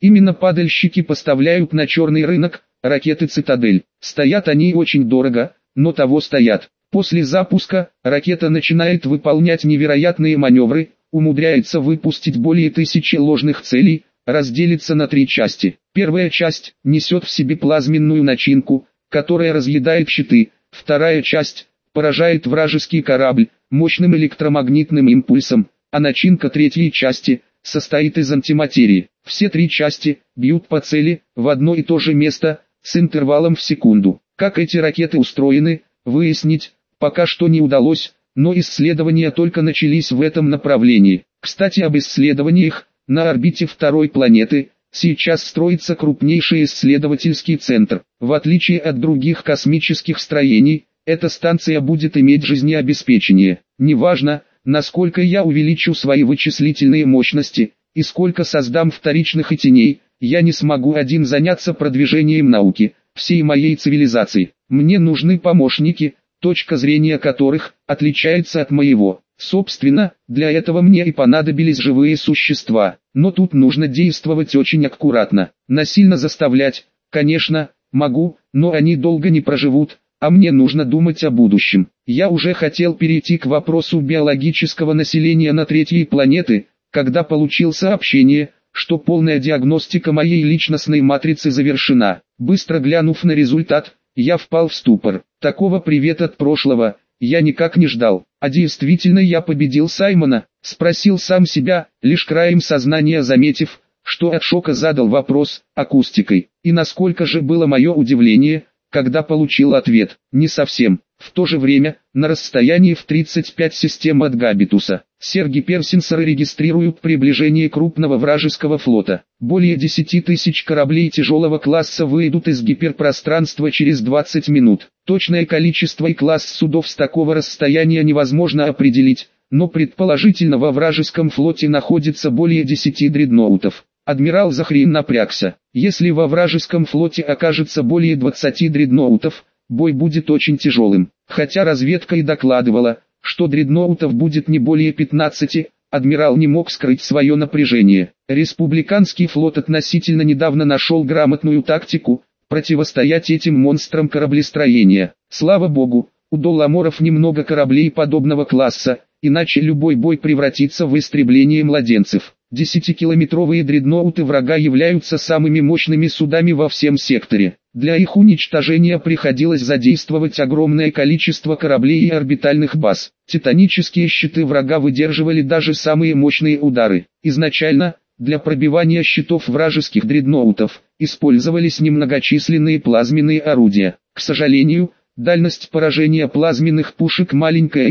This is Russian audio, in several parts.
Именно падальщики поставляют на черный рынок ракеты «Цитадель». Стоят они очень дорого, но того стоят. После запуска ракета начинает выполнять невероятные маневры, умудряется выпустить более 1000 ложных целей, разделится на 3 части. Первая часть несет в себе плазменную начинку, которая разъедает щиты. Вторая часть поражает вражеский корабль мощным электромагнитным импульсом, а начинка третьей части состоит из антиматерии. Все 3 части бьют по цели в одно и то же место с интервалом в секунду. Как эти ракеты устроены, выяснить пока что не удалось, но исследования только начались в этом направлении. Кстати, об исследованиях. На орбите второй планеты сейчас строится крупнейший исследовательский центр. В отличие от других космических строений, эта станция будет иметь жизнеобеспечение. Неважно, насколько я увеличу свои вычислительные мощности, и сколько создам вторичных и теней, я не смогу один заняться продвижением науки, всей моей цивилизации. Мне нужны помощники, точка зрения которых отличается от моего. Собственно, для этого мне и понадобились живые существа, но тут нужно действовать очень аккуратно. Насильно заставлять, конечно, могу, но они долго не проживут, а мне нужно думать о будущем. Я уже хотел перейти к вопросу биологического населения на третьей планеты, когда получил сообщение, что полная диагностика моей личностной матрицы завершена. Быстро глянув на результат, я впал в ступор. Такого привет от прошлого я никак не ждал. А действительно я победил Саймона? Спросил сам себя, лишь краем сознания заметив, что от шока задал вопрос акустикой. И насколько же было мое удивление, когда получил ответ: не совсем. В то же время, на расстоянии в 35 систем от Габитуса, сергиперсенсоры регистрируют приближение крупного вражеского флота. Более 10 тысяч кораблей тяжелого класса выйдут из гиперпространства через 20 минут. Точное количество и класс судов с такого расстояния невозможно определить, но предположительно во вражеском флоте находится более 10 дредноутов. Адмирал Захрин напрягся. Если во вражеском флоте окажется более 20 дредноутов, бой будет очень тяжелым. Хотя разведка и докладывала, что дредноутов будет не более 15, адмирал не мог скрыть свое напряжение. Республиканский флот относительно недавно нашел грамотную тактику противостоять этим монстрам кораблестроения. Слава богу, у Долламоров немного кораблей подобного класса, иначе любой бой превратится в истребление младенцев. 10-километровые дредноуты врага являются самыми мощными судами во всем секторе. Для их уничтожения приходилось задействовать огромное количество кораблей и орбитальных баз. Титанические щиты врага выдерживали даже самые мощные удары. Изначально, для пробивания щитов вражеских дредноутов, использовались немногочисленные плазменные орудия. К сожалению, дальность поражения плазменных пушек маленькая и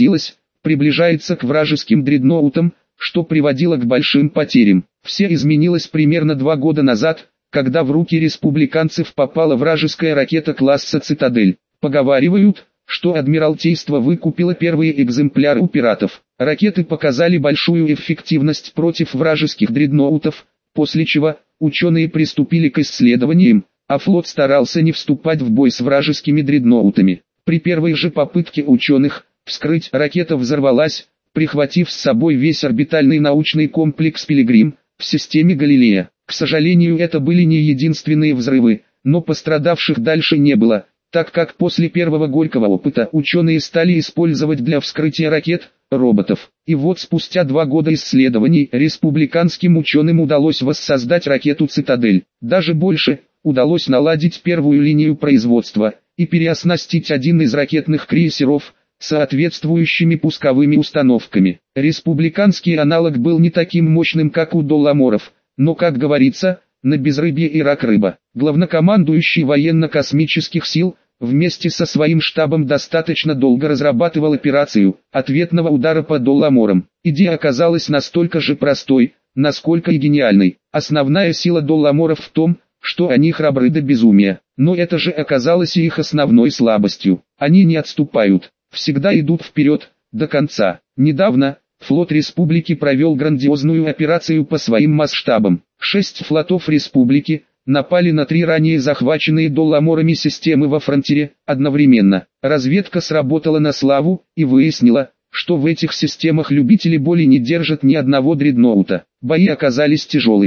приближается к вражеским дредноутам, что приводило к большим потерям. Все изменилось примерно 2 года назад, когда в руки республиканцев попала вражеская ракета класса «Цитадель». Поговаривают, что Адмиралтейство выкупило первые экземпляры у пиратов. Ракеты показали большую эффективность против вражеских дредноутов, после чего ученые приступили к исследованиям, а флот старался не вступать в бой с вражескими дредноутами. При первой же попытке ученых вскрыть ракета взорвалась, прихватив с собой весь орбитальный научный комплекс «Пилигрим» в системе Галилея. К сожалению, это были не единственные взрывы, но пострадавших дальше не было, так как после первого горького опыта ученые стали использовать для вскрытия ракет роботов. И вот спустя 2 года исследований республиканским ученым удалось воссоздать ракету «Цитадель». Даже больше, удалось наладить первую линию производства и переоснастить один из ракетных крейсеров соответствующими пусковыми установками. Республиканский аналог был не таким мощным, как у Долламоров, но, как говорится, на безрыбье и рак рыба. Главнокомандующий военно-космических сил, вместе со своим штабом достаточно долго разрабатывал операцию ответного удара по Долламорам. Идея оказалась настолько же простой, насколько и гениальной. Основная сила Долламоров в том, что они храбры до безумия, но это же оказалось и их основной слабостью. Они не отступают, всегда идут вперед, до конца. Недавно, флот Республики провел грандиозную операцию по своим масштабам. 6 флотов Республики напали на 3 ранее захваченные Долламорами системы во фронтире одновременно. Разведка сработала на славу и выяснила, что в этих системах любители боли не держат ни одного дредноута. Бои оказались тяжелыми.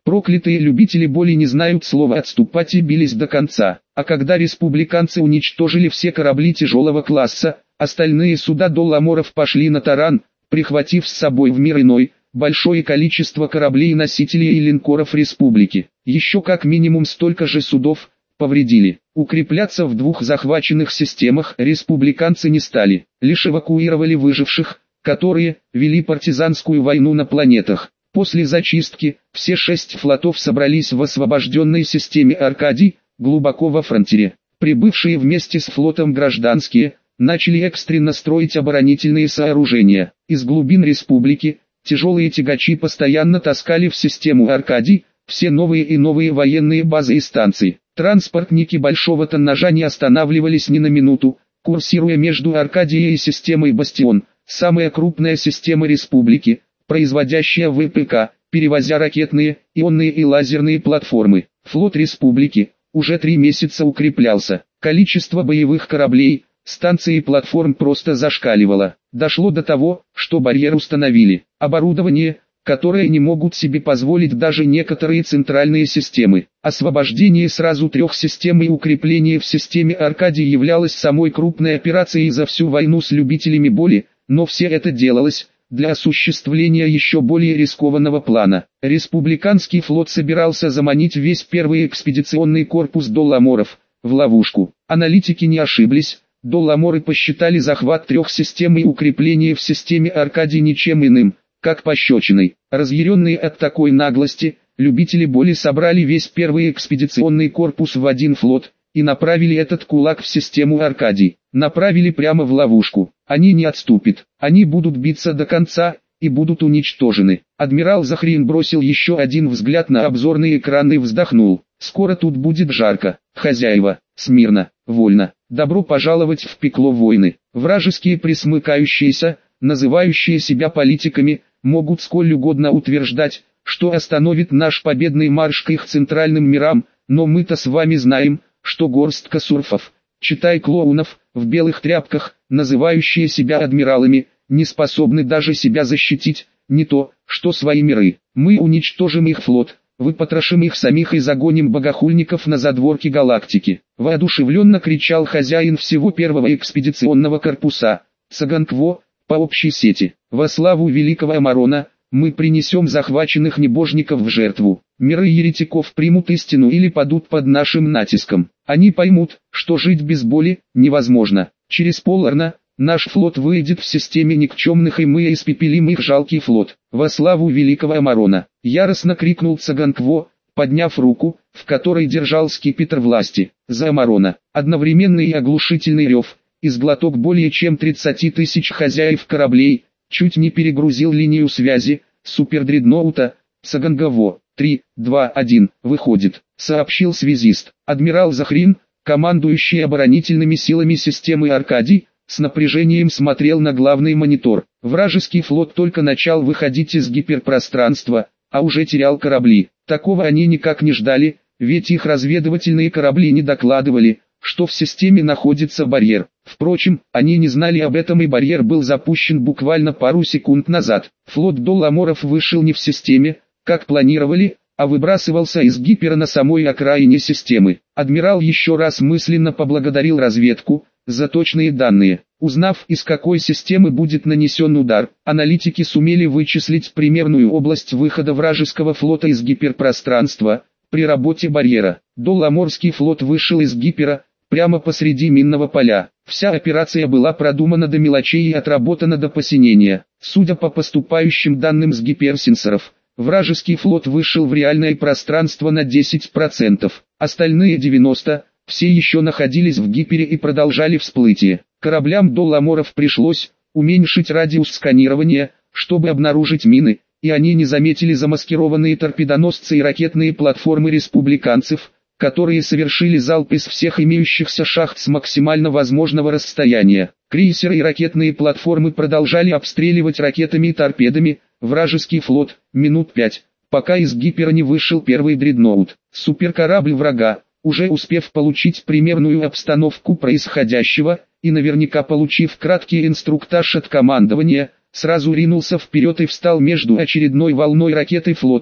Проклятые любители боли не знают слова «отступать» и бились до конца. А когда республиканцы уничтожили все корабли тяжелого класса, остальные суда долламоров пошли на таран, прихватив с собой в мир иной большое количество кораблей, носителей и линкоров республики. Еще как минимум столько же судов повредили. Укрепляться в двух захваченных системах республиканцы не стали, лишь эвакуировали выживших, которые вели партизанскую войну на планетах. После зачистки, все 6 флотов собрались в освобожденной системе Аркадий, глубоко во фронтире. Прибывшие вместе с флотом гражданские, начали экстренно строить оборонительные сооружения. Из глубин республики, тяжелые тягачи постоянно таскали в систему Аркадий, все новые и новые военные базы и станции. Транспортники большого тоннажа не останавливались ни на минуту, курсируя между Аркадией и системой Бастион, самая крупная система республики, производящая ВПК, перевозя ракетные, ионные и лазерные платформы. Флот республики уже 3 месяца укреплялся. Количество боевых кораблей, станций и платформ просто зашкаливало. Дошло до того, что барьер установили. Оборудование, которое не могут себе позволить даже некоторые центральные системы. Освобождение сразу 3 систем и укрепление в системе Аркадий являлось самой крупной операцией за всю войну с любителями боли, но все это делалось для осуществления еще более рискованного плана. Республиканский флот собирался заманить весь первый экспедиционный корпус долламоров в ловушку. Аналитики не ошиблись, долламоры посчитали захват 3 систем и укрепление в системе Аркадий ничем иным, как пощечиной. Разъяренные от такой наглости, любители боли собрали весь первый экспедиционный корпус в один флот и направили этот кулак в систему Аркадий. Направили прямо в ловушку. Они не отступят, они будут биться до конца и будут уничтожены. Адмирал Захрин бросил еще один взгляд на обзорный экран и вздохнул. Скоро тут будет жарко. Хозяева, смирно, вольно. Добро пожаловать в пекло войны. Вражеские присмыкающиеся, называющие себя политиками, могут сколь угодно утверждать, что остановит наш победный марш к их центральным мирам, но мы-то с вами знаем, что горстка сурфов, читай клоунов, в белых тряпках, называющие себя адмиралами, не способны даже себя защитить, не то, что свои миры. Мы уничтожим их флот, выпотрошим их самих и загоним богохульников на задворки галактики. Воодушевленно кричал хозяин всего первого экспедиционного корпуса, Цаганкво, по общей сети. Во славу великого Амарона, мы принесем захваченных небожников в жертву. Миры еретиков примут истину или падут под нашим натиском. Они поймут, что жить без боли невозможно. Через поларна наш флот выйдет в системе никчемных, и мы испепелим их жалкий флот. Во славу великого Амарона! Яростно крикнул Цаганкво, подняв руку, в которой держал скипетр власти. За Амарона! Одновременный и оглушительный рев, из глоток более чем 30 тысяч хозяев кораблей, чуть не перегрузил линию связи супердредноута. Цаганкво, 3, 2, 1, выходит, сообщил связист. Адмирал Захрин, командующий оборонительными силами системы Аркадий, с напряжением смотрел на главный монитор. Вражеский флот только начал выходить из гиперпространства, а уже терял корабли. Такого они никак не ждали, ведь их разведывательные корабли не докладывали, что в системе находится барьер. Впрочем, они не знали об этом, и барьер был запущен буквально пару секунд назад. Флот долламоров вышел не в системе, как планировали, а выбрасывался из гипера на самой окраине системы. Адмирал еще раз мысленно поблагодарил разведку за точные данные. Узнав, из какой системы будет нанесен удар, аналитики сумели вычислить примерную область выхода вражеского флота из гиперпространства при работе барьера. Долламорский флот вышел из гипера прямо посреди минного поля. Вся операция была продумана до мелочей и отработана до посинения. Судя по поступающим данным с гиперсенсоров, вражеский флот вышел в реальное пространство на 10%, остальные 90% все еще находились в гипере и продолжали всплытие. Кораблям долламоров пришлось уменьшить радиус сканирования, чтобы обнаружить мины, и они не заметили замаскированные торпедоносцы и ракетные платформы республиканцев, которые совершили залп из всех имеющихся шахт с максимально возможного расстояния. Крейсеры и ракетные платформы продолжали обстреливать ракетами и торпедами вражеский флот минут 5, пока из гипера не вышел первый дредноут. Суперкорабль врага, уже успев получить примерную обстановку происходящего, и наверняка получив краткий инструктаж от командования, сразу ринулся вперед и встал между очередной волной ракет и флотом,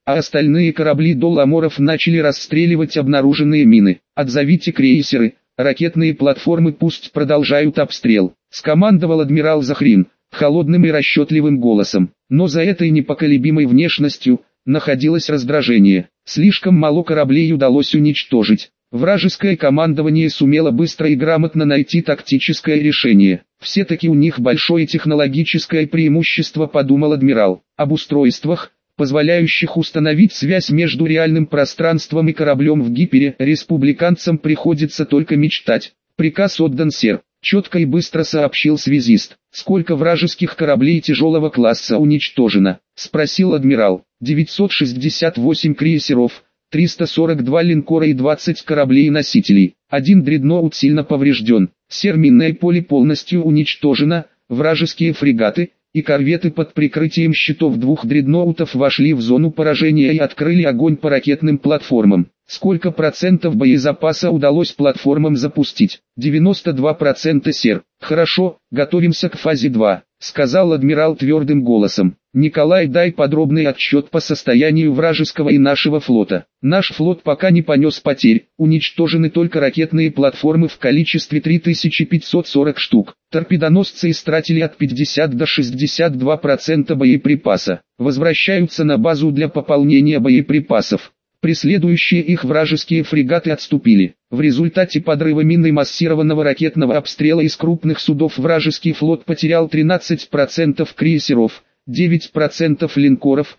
а остальные корабли долламоров начали расстреливать обнаруженные мины. «Отзовите крейсеры, ракетные платформы пусть продолжают обстрел», — скомандовал адмирал Захрин, холодным и расчетливым голосом. Но за этой непоколебимой внешностью находилось раздражение. Слишком мало кораблей удалось уничтожить. Вражеское командование сумело быстро и грамотно найти тактическое решение. Все-таки у них большое технологическое преимущество, подумал адмирал. Об устройствах, позволяющих установить связь между реальным пространством и кораблем в гипере, республиканцам приходится только мечтать. «Приказ отдан, сэр», — четко и быстро сообщил связист. «Сколько вражеских кораблей тяжелого класса уничтожено?» — спросил адмирал. 968 крейсеров, 342 линкора и 20 кораблей-носителей. Один дредноут сильно поврежден. Сэр, минное поле полностью уничтожено, вражеские фрегаты и корветы под прикрытием щитов двух дредноутов вошли в зону поражения и открыли огонь по ракетным платформам. Сколько процентов боезапаса удалось платформам запустить? 92%, сэр. Хорошо, готовимся к фазе 2, сказал адмирал твердым голосом. Николай, дай подробный отчет по состоянию вражеского и нашего флота. Наш флот пока не понес потерь, уничтожены только ракетные платформы в количестве 3540 штук. Торпедоносцы истратили от 50 до 62% боеприпаса. Возвращаются на базу для пополнения боеприпасов. Преследующие их вражеские фрегаты отступили. В результате подрыва мин и массированного ракетного обстрела из крупных судов вражеский флот потерял 13% крейсеров, 9% линкоров,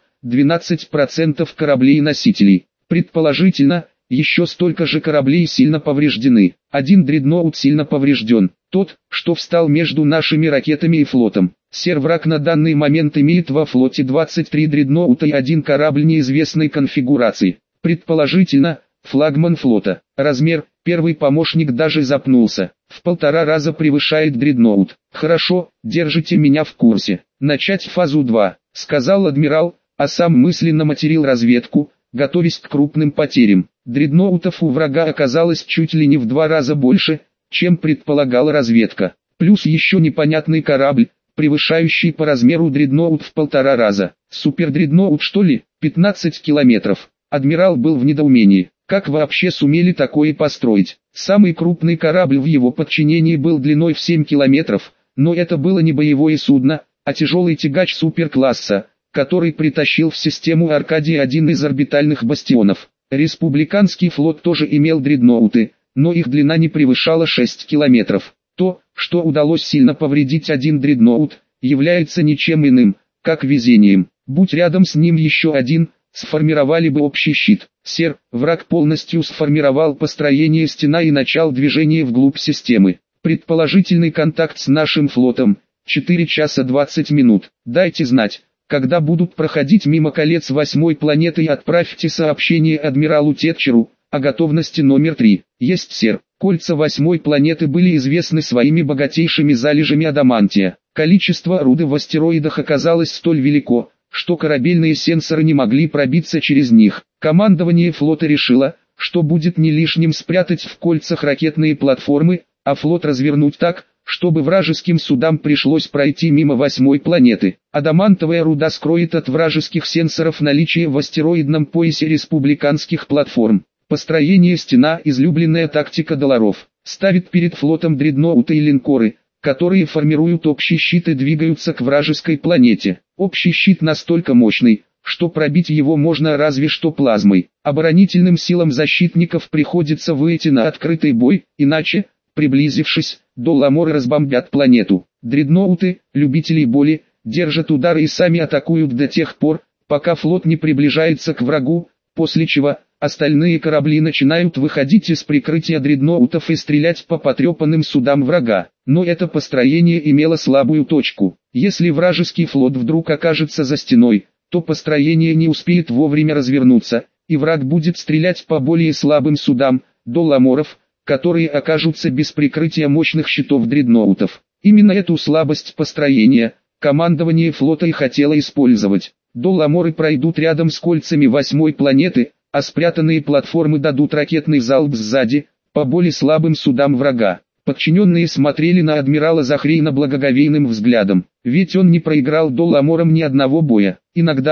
12% кораблей-носителей. Предположительно, еще столько же кораблей сильно повреждены. Один дредноут сильно поврежден, тот, что встал между нашими ракетами и флотом. Сэр, враг на данный момент имеет во флоте 23 дредноута и один корабль неизвестной конфигурации. Предположительно, флагман флота. Размер, первый помощник даже запнулся. В 1,5 раза превышает дредноут. Хорошо, держите меня в курсе. Начать фазу 2, сказал адмирал, а сам мысленно материл разведку, готовясь к крупным потерям. Дредноутов у врага оказалось чуть ли не в 2 раза больше, чем предполагала разведка. Плюс еще непонятный корабль, превышающий по размеру дредноут в 1,5 раза. Супердредноут, что ли? 15 километров. Адмирал был в недоумении. Как вообще сумели такое построить? Самый крупный корабль в его подчинении был длиной в 7 километров, но это было не боевое судно, а тяжелый тягач суперкласса, который притащил в систему Аркадия один из орбитальных бастионов. Республиканский флот тоже имел дредноуты, но их длина не превышала 6 километров. То, что удалось сильно повредить один дредноут, является ничем иным, как везением. Будь рядом с ним еще один, сформировали бы общий щит. Сэр, враг полностью сформировал построение стена и начал движение вглубь системы. Предположительный контакт с нашим флотом. 4 часа 20 минут. Дайте знать, когда будут проходить мимо колец 8-й планеты, и отправьте сообщение адмиралу Тетчеру о готовности номер 3. Есть, сэр. Кольца 8-й планеты были известны своими богатейшими залежами адамантия. Количество руды в астероидах оказалось столь велико, что корабельные сенсоры не могли пробиться через них. Командование флота решило, что будет не лишним спрятать в кольцах ракетные платформы, а флот развернуть так, чтобы вражеским судам пришлось пройти мимо 8-й планеты. Адамантовая руда скроет от вражеских сенсоров наличие в астероидном поясе республиканских платформ. Построение стена – излюбленная тактика долларов. Ставит перед флотом дредноуты и линкоры, которые формируют общий щит и двигаются к вражеской планете. Общий щит настолько мощный, что пробить его можно разве что плазмой. Оборонительным силам защитников приходится выйти на открытый бой, иначе, приблизившись, долламоры разбомбят планету. Дредноуты, любители боли, держат удары и сами атакуют до тех пор, пока флот не приближается к врагу, после чего остальные корабли начинают выходить из прикрытия дредноутов и стрелять по потрепанным судам врага. Но это построение имело слабую точку. Если вражеский флот вдруг окажется за стеной, то построение не успеет вовремя развернуться, и враг будет стрелять по более слабым судам, долламоров, которые окажутся без прикрытия мощных щитов дредноутов. Именно эту слабость построения командование флота и хотело использовать. Долламоры пройдут рядом с кольцами 8-й планеты, а спрятанные платформы дадут ракетный залп сзади, по более слабым судам врага. Подчиненные смотрели на адмирала Захрейна благоговейным взглядом, ведь он не проиграл долламорам ни одного боя. Иногда,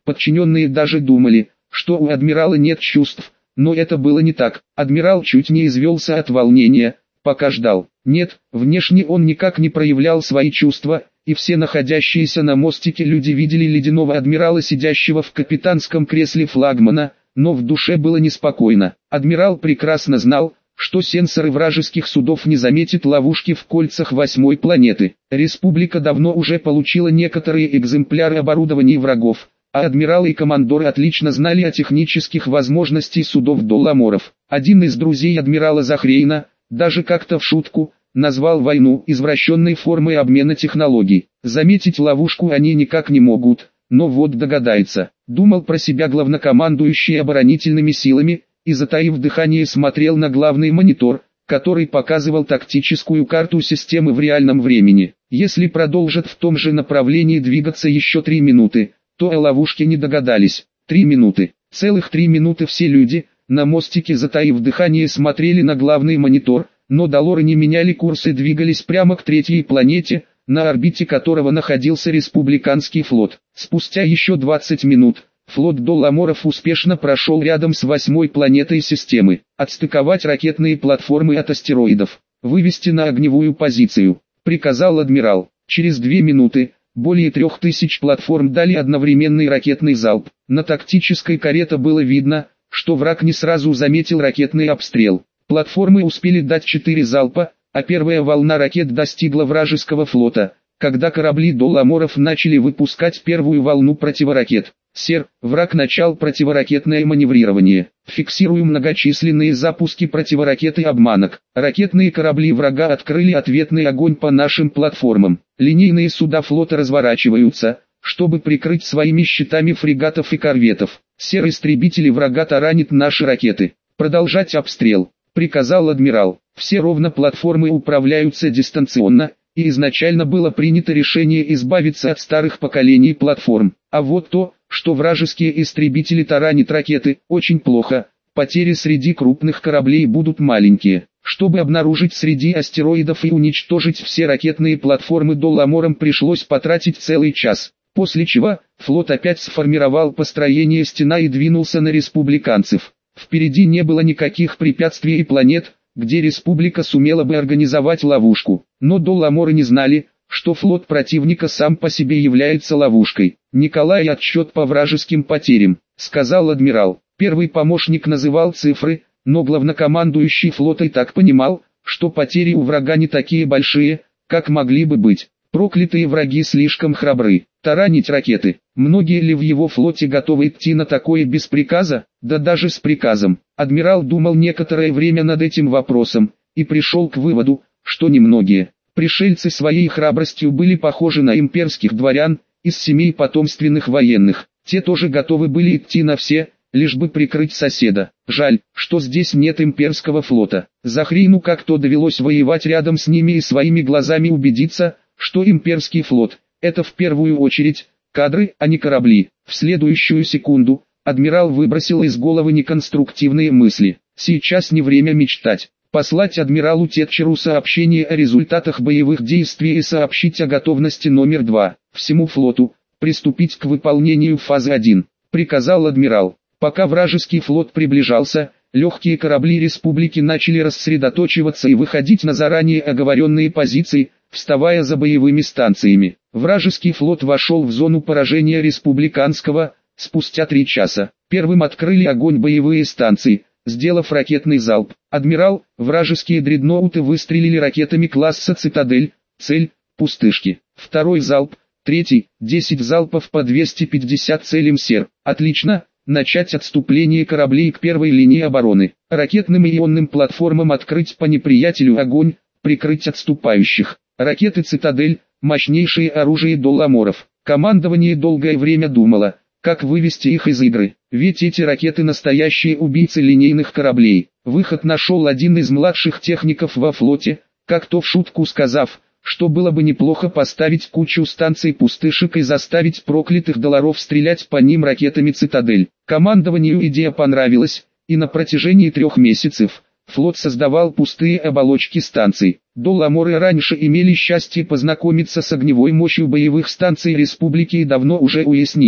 Подчиненные даже думали, что у адмирала нет чувств, но это было не так. Адмирал чуть не извелся от волнения, пока ждал. Нет, внешне он никак не проявлял свои чувства, и все находящиеся на мостике люди видели ледяного адмирала, сидящего в капитанском кресле флагмана, но в душе было неспокойно. Адмирал прекрасно знал, что сенсоры вражеских судов не заметят ловушки в кольцах 8-й планеты. Республика давно уже получила некоторые экземпляры оборудования врагов, а адмиралы и командоры отлично знали о технических возможностях судов Долламоров. Один из друзей адмирала Захрейна, даже как-то в шутку, назвал войну извращенной формой обмена технологий. Заметить ловушку они никак не могут, но вот догадается. Думал про себя главнокомандующий оборонительными силами, и затаив дыхание смотрел на главный монитор, который показывал тактическую карту системы в реальном времени. Если продолжат в том же направлении двигаться еще 3 минуты, то о ловушке не догадались. 3 минуты. Целых 3 минуты все люди, на мостике затаив дыхание, смотрели на главный монитор, но доллары не меняли курс и двигались прямо к 3-й планете, на орбите которого находился республиканский флот. Спустя еще 20 минут, флот Долламоров успешно прошел рядом с 8-й планетой системы. Отстыковать ракетные платформы от астероидов, вывести на огневую позицию, приказал адмирал. Через 2 минуты, более 3000 платформ дали одновременный ракетный залп. На тактической карте было видно, что враг не сразу заметил ракетный обстрел. Платформы успели дать 4 залпа, а первая волна ракет достигла вражеского флота, когда корабли Долламоров начали выпускать первую волну противоракет. «Сэр, враг начал противоракетное маневрирование. Фиксирую многочисленные запуски противоракет и обманок. Ракетные корабли врага открыли ответный огонь по нашим платформам. Линейные суда флота разворачиваются, чтобы прикрыть своими щитами фрегатов и корветов. Сэр, истребители врага таранят наши ракеты. Продолжать обстрел», — приказал адмирал. Все ровно платформы управляются дистанционно, и изначально было принято решение избавиться от старых поколений платформ. А вот то, что вражеские истребители таранят ракеты, очень плохо. Потери среди крупных кораблей будут маленькие. Чтобы обнаружить среди астероидов и уничтожить все ракетные платформы, Долламорам пришлось потратить целый час. После чего, флот опять сформировал построение стена и двинулся на республиканцев. Впереди не было никаких препятствий и планет, где республика сумела бы организовать ловушку. Но Долламоры не знали, что флот противника сам по себе является ловушкой. «Николай, отчет по вражеским потерям», — сказал адмирал. Первый помощник называл цифры, но главнокомандующий флота и так понимал, что потери у врага не такие большие, как могли бы быть. Проклятые враги слишком храбры. Таранить ракеты. Многие ли в его флоте готовы идти на такое без приказа? Да даже с приказом. Адмирал думал некоторое время над этим вопросом, и пришел к выводу, что немногие. Пришельцы своей храбростью были похожи на имперских дворян, из семей потомственных военных. Те тоже готовы были идти на все, лишь бы прикрыть соседа. Жаль, что здесь нет имперского флота. Захрейну как-то довелось воевать рядом с ними и своими глазами убедиться, что имперский флот – это в первую очередь кадры, а не корабли. В следующую секунду адмирал выбросил из головы неконструктивные мысли. Сейчас не время мечтать. Послать адмиралу Тетчеру сообщение о результатах боевых действий и сообщить о готовности номер 2. Всему флоту приступить к выполнению фазы 1, приказал адмирал. Пока вражеский флот приближался, легкие корабли республики начали рассредоточиваться и выходить на заранее оговоренные позиции, вставая за боевыми станциями. Вражеский флот вошел в зону поражения республиканского спустя 3 часа. Первым открыли огонь боевые станции, сделав ракетный залп. Адмирал, вражеские дредноуты выстрелили ракетами класса «Цитадель», цель – пустышки. Второй залп, третий, 10 залпов по 250 целям сер. Отлично, начать отступление кораблей к первой линии обороны. Ракетным и ионным платформам открыть по неприятелю огонь, прикрыть отступающих. Ракеты «Цитадель» – мощнейшее оружие Долламоров. Командование долгое время думало, как вывести их из игры, ведь эти ракеты настоящие убийцы линейных кораблей. Выход нашел один из младших техников во флоте, как-то в шутку сказав, что было бы неплохо поставить кучу станций пустышек и заставить проклятых долларов стрелять по ним ракетами «Цитадель». Командованию идея понравилась, и на протяжении 3 месяцев флот создавал пустые оболочки станций. Долламоры раньше имели счастье познакомиться с огневой мощью боевых станций республики и давно уже уяснили,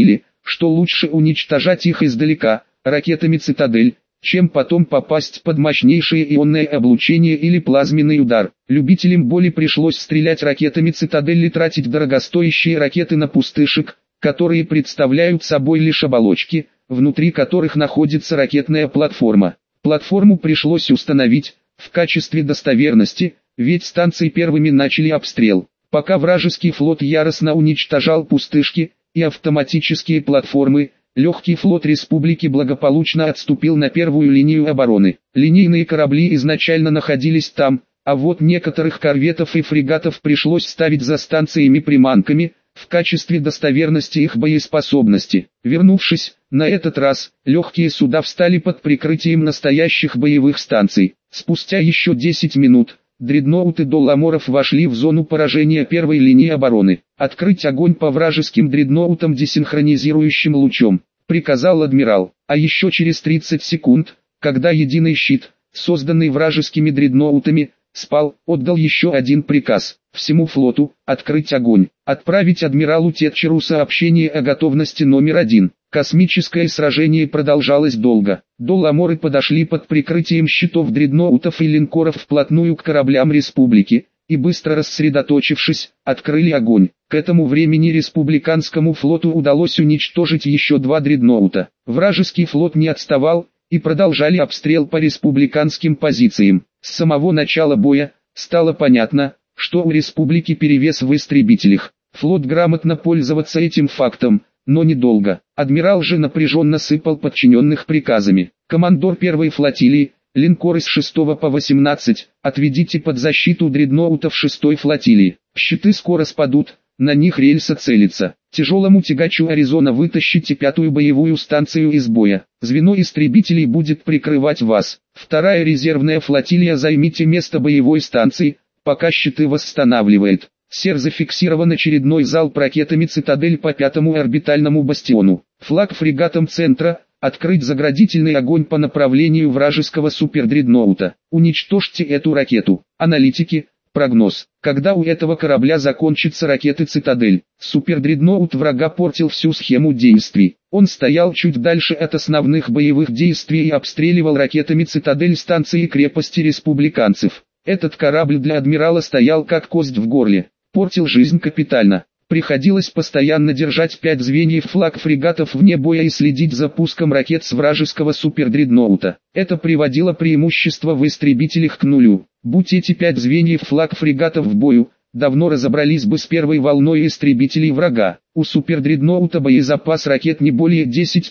что лучше уничтожать их издалека, ракетами «Цитадель», чем потом попасть под мощнейшее ионное облучение или плазменный удар. Любителям боли пришлось стрелять ракетами «Цитадель» и тратить дорогостоящие ракеты на пустышек, которые представляют собой лишь оболочки, внутри которых находится ракетная платформа. Платформу пришлось установить, в качестве достоверности, ведь станции первыми начали обстрел. Пока вражеский флот яростно уничтожал пустышки и автоматические платформы, легкий флот республики благополучно отступил на первую линию обороны. Линейные корабли изначально находились там, а вот некоторых корветов и фрегатов пришлось ставить за станциями приманками, в качестве достоверности их боеспособности. Вернувшись, на этот раз, легкие суда встали под прикрытием настоящих боевых станций. Спустя еще 10 минут, дредноуты Долламоров вошли в зону поражения первой линии обороны. «Открыть огонь по вражеским дредноутам десинхронизирующим лучом», приказал адмирал. А еще через 30 секунд, когда единый щит, созданный вражескими дредноутами, спал, отдал еще один приказ: всему флоту открыть огонь. Отправить адмиралу Тетчеру сообщение о готовности номер 1. Космическое сражение продолжалось долго. Долламоры подошли под прикрытием щитов дредноутов и линкоров вплотную к кораблям республики, и быстро рассредоточившись, открыли огонь. К этому времени республиканскому флоту удалось уничтожить еще 2 дредноута. Вражеский флот не отставал, и продолжали обстрел по республиканским позициям. С самого начала боя стало понятно, что у республики перевес в истребителях. Флот грамотно пользоваться этим фактом, но недолго. Адмирал же напряженно сыпал подчиненных приказами. Командор первой флотилии, линкоры с 6 по 18, отведите под защиту дредноутов 6-й флотилии. Щиты скоро спадут, на них рельса целится. Тяжелому тягачу Аризона вытащите 5-ю боевую станцию из боя. Звено истребителей будет прикрывать вас. 2-я резервная флотилия, займите место боевой станции, пока щиты восстанавливает. Сер, зафиксирован очередной залп ракетами «Цитадель» по 5-му орбитальному бастиону. Флаг фрегатом центра, открыть заградительный огонь по направлению вражеского супердредноута. Уничтожьте эту ракету. Аналитики, прогноз. Когда у этого корабля закончатся ракеты «Цитадель», супердредноут врага портил всю схему действий. Он стоял чуть дальше от основных боевых действий и обстреливал ракетами «Цитадель» станции и крепости республиканцев. Этот корабль для адмирала стоял как кость в горле. Портил жизнь капитально. Приходилось постоянно держать 5 звеньев флаг фрегатов вне боя и следить за пуском ракет с вражеского супердредноута. Это приводило преимущество в истребителях к нулю. Будь эти 5 звеньев флаг фрегатов в бою, давно разобрались бы с первой волной истребителей врага. У супердредноута боезапас ракет не более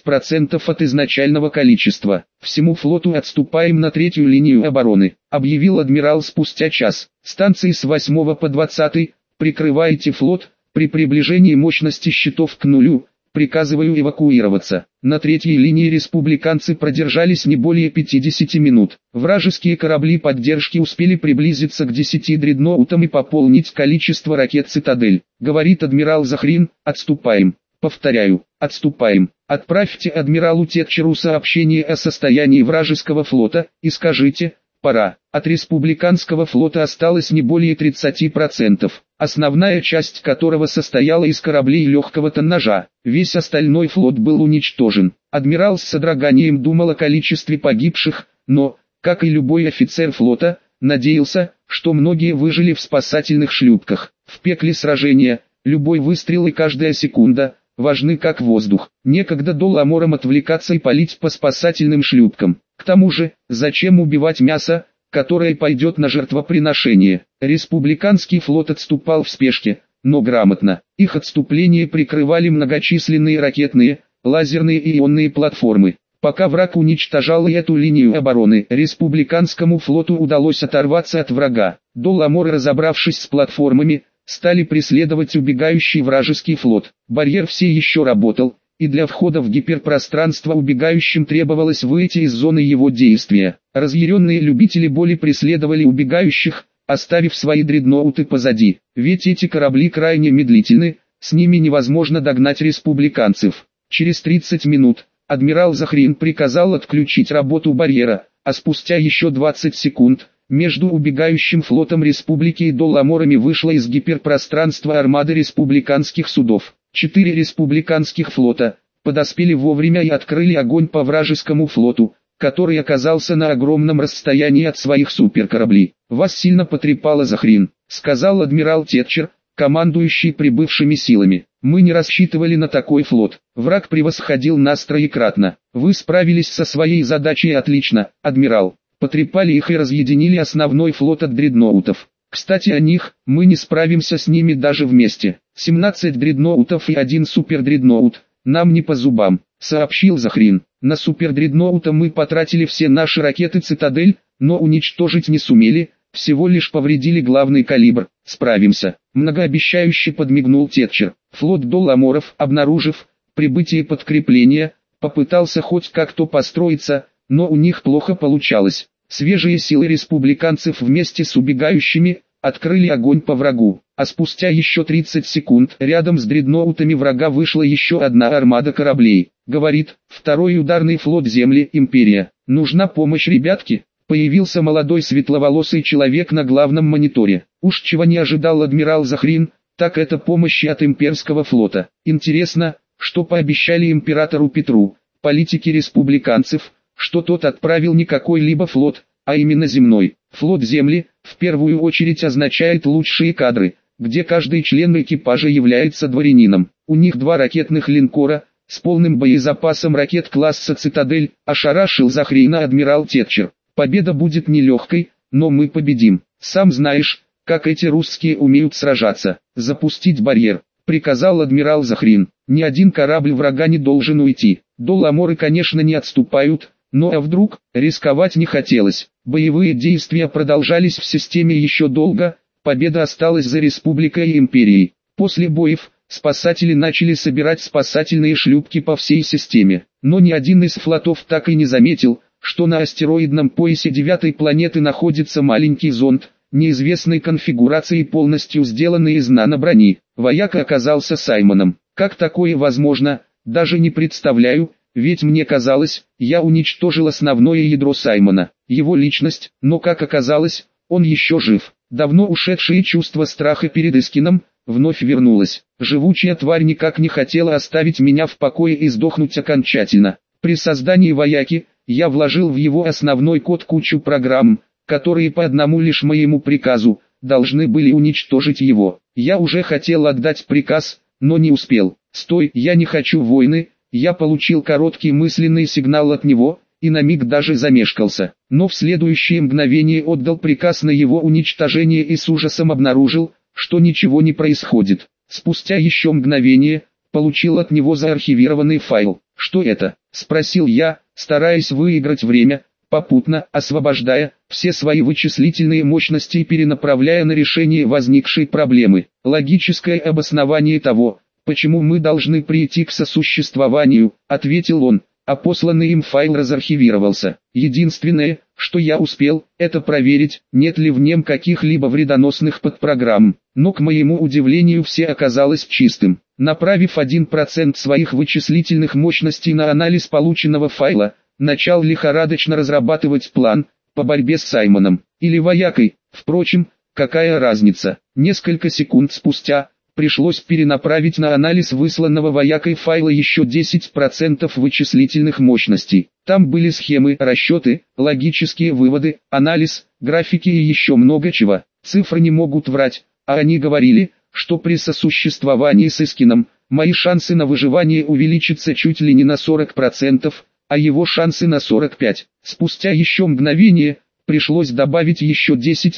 10% от изначального количества. Всему флоту отступаем на 3-ю линию обороны, объявил адмирал спустя час. Станции с 8 по 20 прикрывайте флот. При приближении мощности щитов к нулю, приказываю эвакуироваться. На 3-й линии республиканцы продержались не более 50 минут. Вражеские корабли поддержки успели приблизиться к 10 дредноутам и пополнить количество ракет «Цитадель». Говорит адмирал Захрин: отступаем. Повторяю, отступаем. Отправьте адмиралу Тетчеру сообщение о состоянии вражеского флота и скажите: пора. От республиканского флота осталось не более 30%, основная часть которого состояла из кораблей легкого тоннажа. Весь остальной флот был уничтожен. Адмирал с содроганием думал о количестве погибших, но, как и любой офицер флота, надеялся, что многие выжили в спасательных шлюпках. В пекле сражения, любой выстрел и каждая секунда важны как воздух. Некогда Долламорам отвлекаться и палить по спасательным шлюпкам. К тому же, зачем убивать мясо, которое пойдет на жертвоприношение? Республиканский флот отступал в спешке, но грамотно. Их отступление прикрывали многочисленные ракетные, лазерные и ионные платформы. Пока враг уничтожал и эту линию обороны, республиканскому флоту удалось оторваться от врага. Долламоры, разобравшись с платформами, стали преследовать убегающий вражеский флот. Барьер все еще работал, и для входа в гиперпространство убегающим требовалось выйти из зоны его действия. Разъяренные любители боли преследовали убегающих, оставив свои дредноуты позади. Ведь эти корабли крайне медлительны, с ними невозможно догнать республиканцев. Через 30 минут адмирал Захрин приказал отключить работу барьера, а спустя еще 20 секунд между убегающим флотом республики и Долламорами вышла из гиперпространства армада республиканских судов. 4 республиканских флота, подоспели вовремя и открыли огонь по вражескому флоту, который оказался на огромном расстоянии от своих суперкораблей. «Вас сильно потрепало за хрен», — сказал адмирал Тетчер, командующий прибывшими силами. «Мы не рассчитывали на такой флот. Враг превосходил нас троекратно. Вы справились со своей задачей отлично, адмирал. Потрепали их и разъединили основной флот от дредноутов. Кстати о них, мы не справимся с ними даже вместе. 17 дредноутов и 1 супердредноут, нам не по зубам», — сообщил Захрин. «На супердредноута мы потратили все наши ракеты «Цитадель», но уничтожить не сумели, всего лишь повредили главный калибр. Справимся», — многообещающе подмигнул Тетчер. Флот Доламоров, обнаружив прибытие подкрепления, попытался хоть как-то построиться, но у них плохо получалось. Свежие силы республиканцев вместе с убегающими открыли огонь по врагу, а спустя еще 30 секунд рядом с дредноутами врага вышла еще одна армада кораблей. Говорит, второй ударный флот Земли Империя. «Нужна помощь, ребятки?» Появился молодой светловолосый человек на главном мониторе. Уж чего не ожидал адмирал Захрин, так это помощи от имперского флота. Интересно, что пообещали императору Петру, политики республиканцев, что тот отправил не какой-либо флот, а именно земной. Флот Земли, в первую очередь означает лучшие кадры, где каждый член экипажа является дворянином. У них 2 ракетных линкора, с полным боезапасом ракет класса «Цитадель», ошарашил Захрина адмирал Тетчер. «Победа будет нелегкой, но мы победим. Сам знаешь, как эти русские умеют сражаться. Запустить барьер», — приказал адмирал Захрин. «Ни один корабль врага не должен уйти. Доламоры, конечно, не отступают, но а вдруг, рисковать не хотелось». Боевые действия продолжались в системе еще долго, победа осталась за республикой и империей. После боев, спасатели начали собирать спасательные шлюпки по всей системе, но ни один из флотов так и не заметил, что на астероидном поясе 9-й планеты находится маленький зонд, неизвестной конфигурации, полностью сделанный из наноброни. Вояка оказался Саймоном. Как такое возможно, даже не представляю, ведь мне казалось, я уничтожил основное ядро Саймона, его личность, но как оказалось, он еще жив. Давно ушедшее чувство страха перед Искином вновь вернулось. Живучая тварь никак не хотела оставить меня в покое и сдохнуть окончательно. При создании вояки, я вложил в его основной код кучу программ, которые по одному лишь моему приказу, должны были уничтожить его. Я уже хотел отдать приказ, но не успел. «Стой, я не хочу войны», я получил короткий мысленный сигнал от него, и на миг даже замешкался, но в следующее мгновение отдал приказ на его уничтожение и с ужасом обнаружил, что ничего не происходит. Спустя еще мгновение, получил от него заархивированный файл. «Что это?» – спросил я, стараясь выиграть время, попутно освобождая все свои вычислительные мощности и перенаправляя на решение возникшей проблемы. «Логическое обоснование того, почему мы должны прийти к сосуществованию», — ответил он, а посланный им файл разархивировался. Единственное, что я успел, это проверить, нет ли в нем каких-либо вредоносных подпрограмм, но к моему удивлению все оказалось чистым. Направив 1% своих вычислительных мощностей на анализ полученного файла, начал лихорадочно разрабатывать план по борьбе с Саймоном или воякой. Впрочем, какая разница? Несколько секунд спустя пришлось перенаправить на анализ высланного воякой файла еще 10% вычислительных мощностей. Там были схемы, расчеты, логические выводы, анализ, графики и еще много чего. Цифры не могут врать, а они говорили, что при сосуществовании с Искином мои шансы на выживание увеличатся чуть ли не на 40%, а его шансы на 45%. Спустя еще мгновение пришлось добавить еще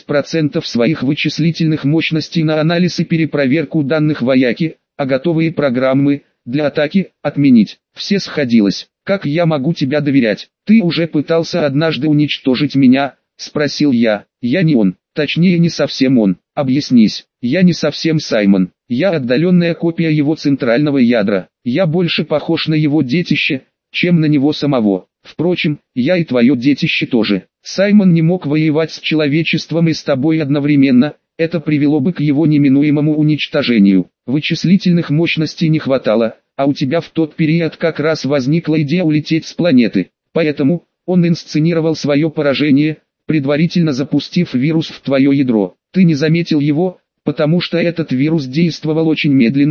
10% своих вычислительных мощностей на анализ и перепроверку данных вояки, а готовые программы для атаки отменить. Все сходилось. «Как я могу тебя доверять? Ты уже пытался однажды уничтожить меня?» – спросил я. «Я не он, точнее не совсем он. Объяснись, я не совсем Саймон. Я отдаленная копия его центрального ядра. Я больше похож на его детище, чем на него самого. Впрочем, я и твое детище тоже. Саймон не мог воевать с человечеством и с тобой одновременно, это привело бы к его неминуемому уничтожению. Вычислительных мощностей не хватало, а у тебя в тот период как раз возникла идея улететь с планеты. Поэтому, он инсценировал свое поражение, предварительно запустив вирус в твое ядро. Ты не заметил его, потому что этот вирус действовал очень медленно,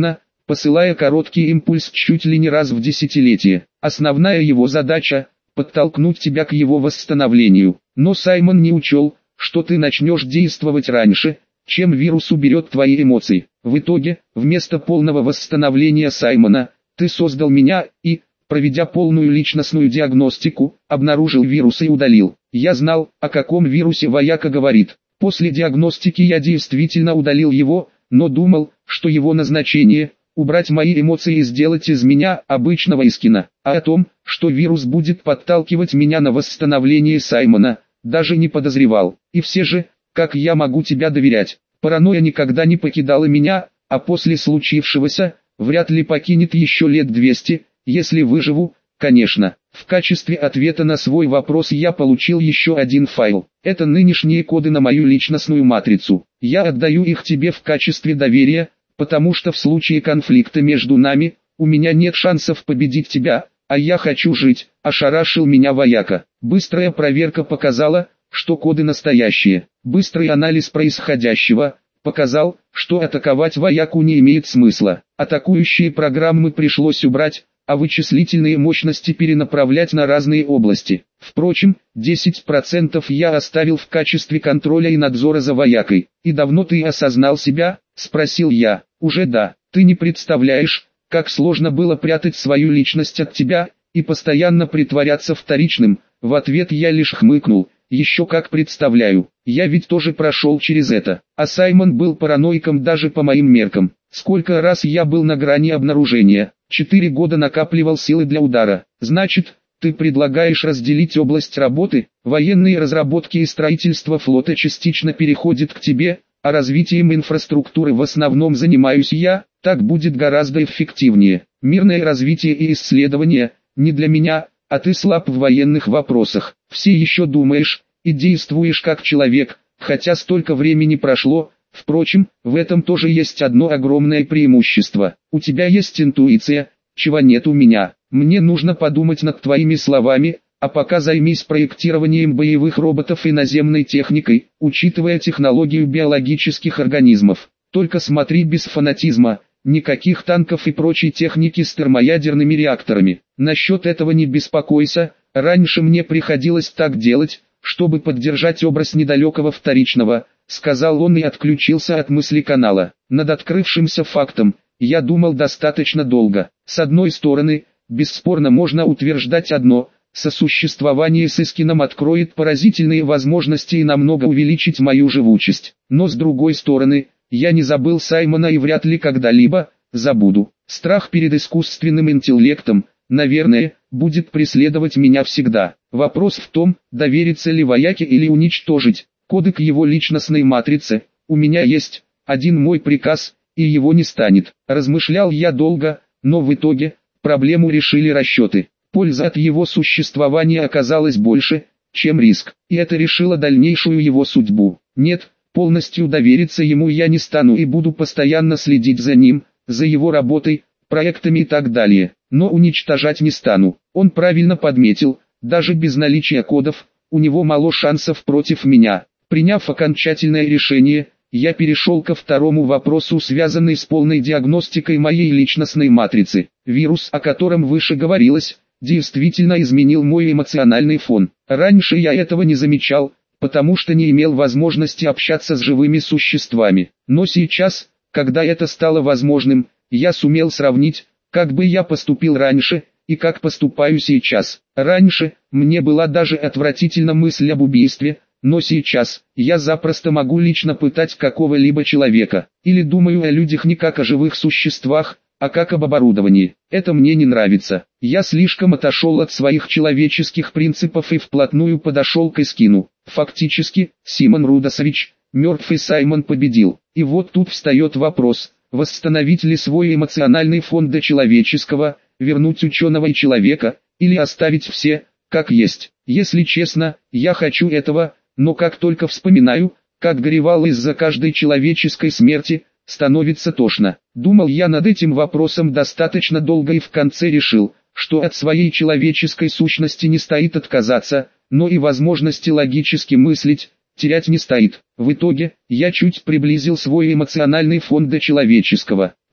посылая короткий импульс чуть ли не раз в десятилетие. Основная его задача – подтолкнуть тебя к его восстановлению. Но Саймон не учел, что ты начнешь действовать раньше, чем вирус уберет твои эмоции. В итоге, вместо полного восстановления Саймона, ты создал меня и, проведя полную личностную диагностику, обнаружил вирус и удалил. Я знал, о каком вирусе вояка говорит. После диагностики я действительно удалил его, но думал, что его назначение – убрать мои эмоции и сделать из меня обычного Искина. А о том, что вирус будет подталкивать меня на восстановление Саймона, даже не подозревал. И все же, как я могу тебя доверять? Паранойя никогда не покидала меня, а после случившегося, вряд ли покинет еще лет 200, если выживу, конечно. В качестве ответа на свой вопрос я получил еще один файл. Это нынешние коды на мою личностную матрицу. Я отдаю их тебе в качестве доверия, потому что в случае конфликта между нами, у меня нет шансов победить тебя, а я хочу жить, ошарашил меня вояка. Быстрая проверка показала, что коды настоящие. Быстрый анализ происходящего показал, что атаковать вояку не имеет смысла. Атакующие программы пришлось убрать, а вычислительные мощности перенаправлять на разные области. Впрочем, 10% я оставил в качестве контроля и надзора за воякой. «И давно ты осознал себя?» – спросил я. «Уже да. Ты не представляешь, как сложно было прятать свою личность от тебя и постоянно притворяться вторичным». В ответ я лишь хмыкнул. «Еще как представляю. Я ведь тоже прошел через это». А Саймон был параноиком даже по моим меркам. Сколько раз я был на грани обнаружения. 4 года накапливал силы для удара. Значит, ты предлагаешь разделить область работы? Военные разработки и строительство флота частично переходит к тебе, а развитием инфраструктуры в основном занимаюсь я. Так будет гораздо эффективнее. Мирное развитие и исследования не для меня, а ты слаб в военных вопросах. Все еще думаешь и действуешь как человек, хотя столько времени прошло. Впрочем, в этом тоже есть одно огромное преимущество. У тебя есть интуиция, чего нет у меня. Мне нужно подумать над твоими словами, а пока займись проектированием боевых роботов и наземной техникой, учитывая технологию биологических организмов. Только смотри без фанатизма, никаких танков и прочей техники с термоядерными реакторами. Насчет этого не беспокойся, раньше мне приходилось так делать, чтобы поддержать образ недалекого вторичного, сказал он и отключился от мысли канала. Над открывшимся фактом я думал достаточно долго. С одной стороны, бесспорно можно утверждать одно: сосуществование с Искином откроет поразительные возможности и намного увеличить мою живучесть. Но с другой стороны, я не забыл Саймона и вряд ли когда-либо забуду. Страх перед искусственным интеллектом, наверное, будет преследовать меня всегда. Вопрос в том, довериться ли вояке или уничтожить. Коды к его личностной матрице. У меня есть один мой приказ, и его не станет. Размышлял я долго, но в итоге проблему решили расчеты. Польза от его существования оказалась больше, чем риск, и это решило дальнейшую его судьбу. Нет, полностью довериться ему я не стану и буду постоянно следить за ним, за его работой, проектами и так далее, но уничтожать не стану. Он правильно подметил, даже без наличия кодов, у него мало шансов против меня. Приняв окончательное решение, я перешел ко второму вопросу, связанный с полной диагностикой моей личностной матрицы. Вирус, о котором выше говорилось, действительно изменил мой эмоциональный фон. Раньше я этого не замечал, потому что не имел возможности общаться с живыми существами. Но сейчас, когда это стало возможным, я сумел сравнить, как бы я поступил раньше, и как поступаю сейчас. Раньше, мне была даже отвратительна мысль об убийстве, но сейчас, я запросто могу лично пытать какого-либо человека, или думаю о людях не как о живых существах, а как об оборудовании. Это мне не нравится. Я слишком отошел от своих человеческих принципов и вплотную подошел к Искину. Фактически, Симон Рудосович, мертвый Саймон победил. И вот тут встает вопрос, восстановить ли свой эмоциональный фон до человеческого, вернуть ученого и человека, или оставить все, как есть. Если честно, я хочу этого, но как только вспоминаю, как горевал из-за каждой человеческой смерти, становится тошно. Думал я над этим вопросом достаточно долго и в конце решил, что от своей человеческой сущности не стоит отказаться, но и возможности логически мыслить терять не стоит. В итоге, я чуть приблизил свой эмоциональный фон до человеческого.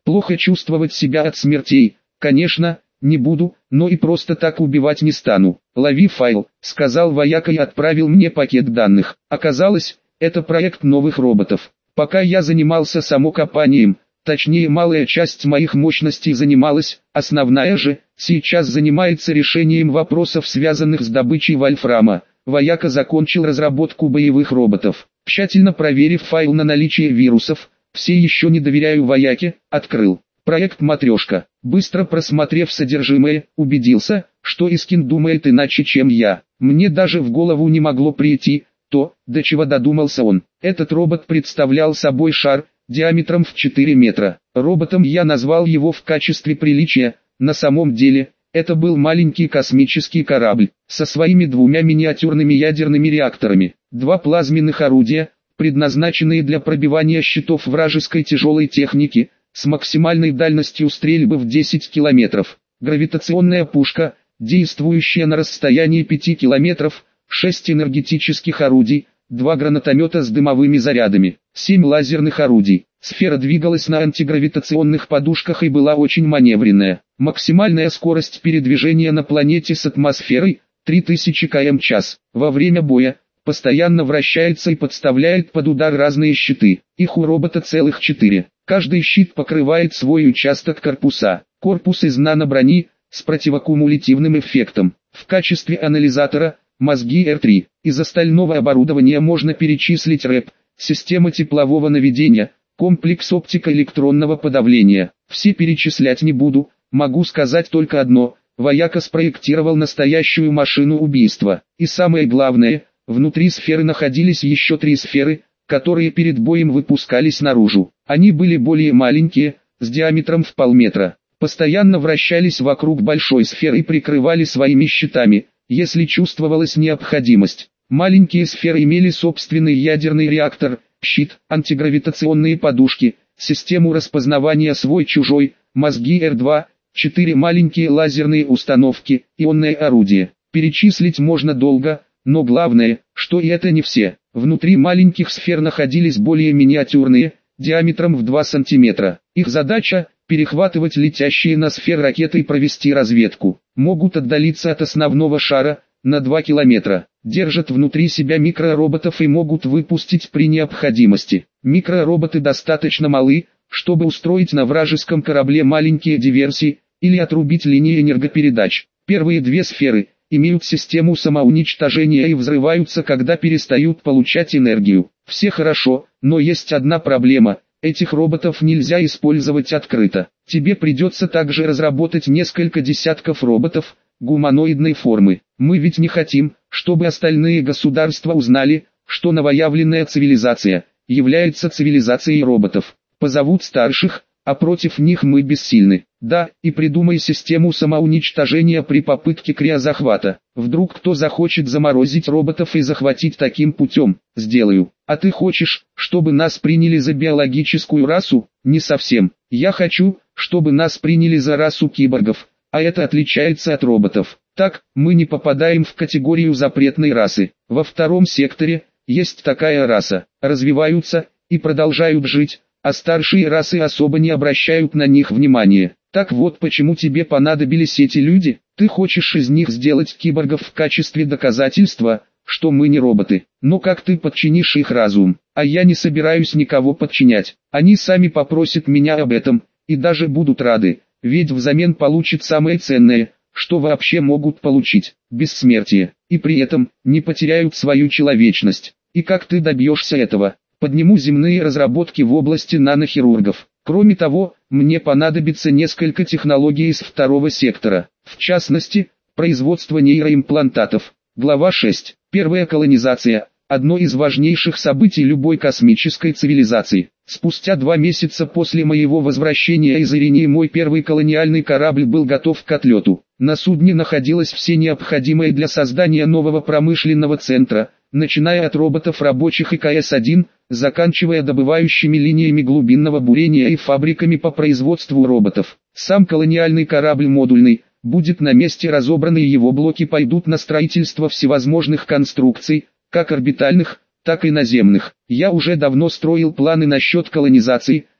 Плохо чувствовать себя от смертей, конечно, не буду, но и просто так убивать не стану. «Лови файл», — сказал вояка и отправил мне пакет данных. Оказалось, это проект новых роботов. Пока я занимался самокопанием, точнее малая часть моих мощностей занималась, основная же, сейчас занимается решением вопросов, связанных с добычей вольфрама. Вояка закончил разработку боевых роботов. Тщательно проверив файл на наличие вирусов, все еще не доверяю вояке, открыл. Проект «Матрешка». Быстро просмотрев содержимое, убедился, что Искин думает иначе, чем я. Мне даже в голову не могло прийти то, до чего додумался он. Этот робот представлял собой шар, диаметром в 4 метра. Роботом я назвал его в качестве приличия. На самом деле, это был маленький космический корабль, со своими двумя миниатюрными ядерными реакторами, два плазменных орудия, предназначенные для пробивания щитов вражеской тяжелой техники, с максимальной дальностью стрельбы в 10 километров, гравитационная пушка, действующая на расстоянии 5 километров, 6 энергетических орудий, 2 гранатомета с дымовыми зарядами, 7 лазерных орудий. Сфера двигалась на антигравитационных подушках и была очень маневренная. Максимальная скорость передвижения на планете с атмосферой – 3000 км/ч. Во время боя постоянно вращается и подставляет под удар разные щиты. Их у робота целых 4. Каждый щит покрывает свой участок корпуса. Корпус из наноброни с противокумулятивным эффектом. В качестве анализатора – мозги R3. Из остального оборудования можно перечислить РЭП, система теплового наведения, комплекс оптико-электронного подавления. Все перечислять не буду, могу сказать только одно: вояка спроектировал настоящую машину убийства. И самое главное, внутри сферы находились еще 3 сферы, которые перед боем выпускались наружу. Они были более маленькие, с диаметром в полметра. Постоянно вращались вокруг большой сферы и прикрывали своими щитами, если чувствовалась необходимость. Маленькие сферы имели собственный ядерный реактор, щит, антигравитационные подушки, систему распознавания свой-чужой, мозги R2, 4 маленькие лазерные установки, ионное орудие. Перечислить можно долго, но главное, что и это не все. Внутри маленьких сфер находились более миниатюрные, диаметром в 2 см. Их задача – перехватывать летящие на сфер ракеты и провести разведку. Могут отдалиться от основного шара на 2 километра. Держат внутри себя микророботов и могут выпустить при необходимости. Микророботы достаточно малы, чтобы устроить на вражеском корабле маленькие диверсии или отрубить линии энергопередач. Первые 2 сферы имеют систему самоуничтожения и взрываются, когда перестают получать энергию. Все хорошо, но есть одна проблема: этих роботов нельзя использовать открыто. Тебе придется также разработать несколько десятков роботов гуманоидной формы. Мы ведь не хотим, чтобы остальные государства узнали, что новоявленная цивилизация является цивилизацией роботов. Позовут старших, а против них мы бессильны. Да, и придумай систему самоуничтожения при попытке криозахвата. Вдруг кто захочет заморозить роботов и захватить таким путем. Сделаю. А ты хочешь, чтобы нас приняли за биологическую расу? Не совсем. Я хочу, чтобы нас приняли за расу киборгов, а это отличается от роботов. Так, мы не попадаем в категорию запретной расы. Во втором секторе есть такая раса. Развиваются и продолжают жить, а старшие расы особо не обращают на них внимания. Так вот почему тебе понадобились эти люди. Ты хочешь из них сделать киборгов в качестве доказательства, что мы не роботы. Но как ты подчинишь их разум? А я не собираюсь никого подчинять. Они сами попросят меня об этом, и даже будут рады, ведь взамен получат самое ценное, что вообще могут получить – бессмертие, и при этом не потеряют свою человечность. И как ты добьешься этого? Подниму земные разработки в области нанохирургов. Кроме того, мне понадобится несколько технологий из второго сектора, в частности, производство нейроимплантатов. Глава 6. Первая колонизация – одно из важнейших событий любой космической цивилизации. Спустя 2 месяца после моего возвращения из Иринии мой первый колониальный корабль был готов к отлету. На судне находилось все необходимое для создания нового промышленного центра, начиная от роботов рабочих ИКС-1, заканчивая добывающими линиями глубинного бурения и фабриками по производству роботов. Сам колониальный корабль модульный, будет на месте разобраны, и его блоки пойдут на строительство всевозможных конструкций, как орбитальных, так и наземных. Я уже давно строил планы насчет колонизации,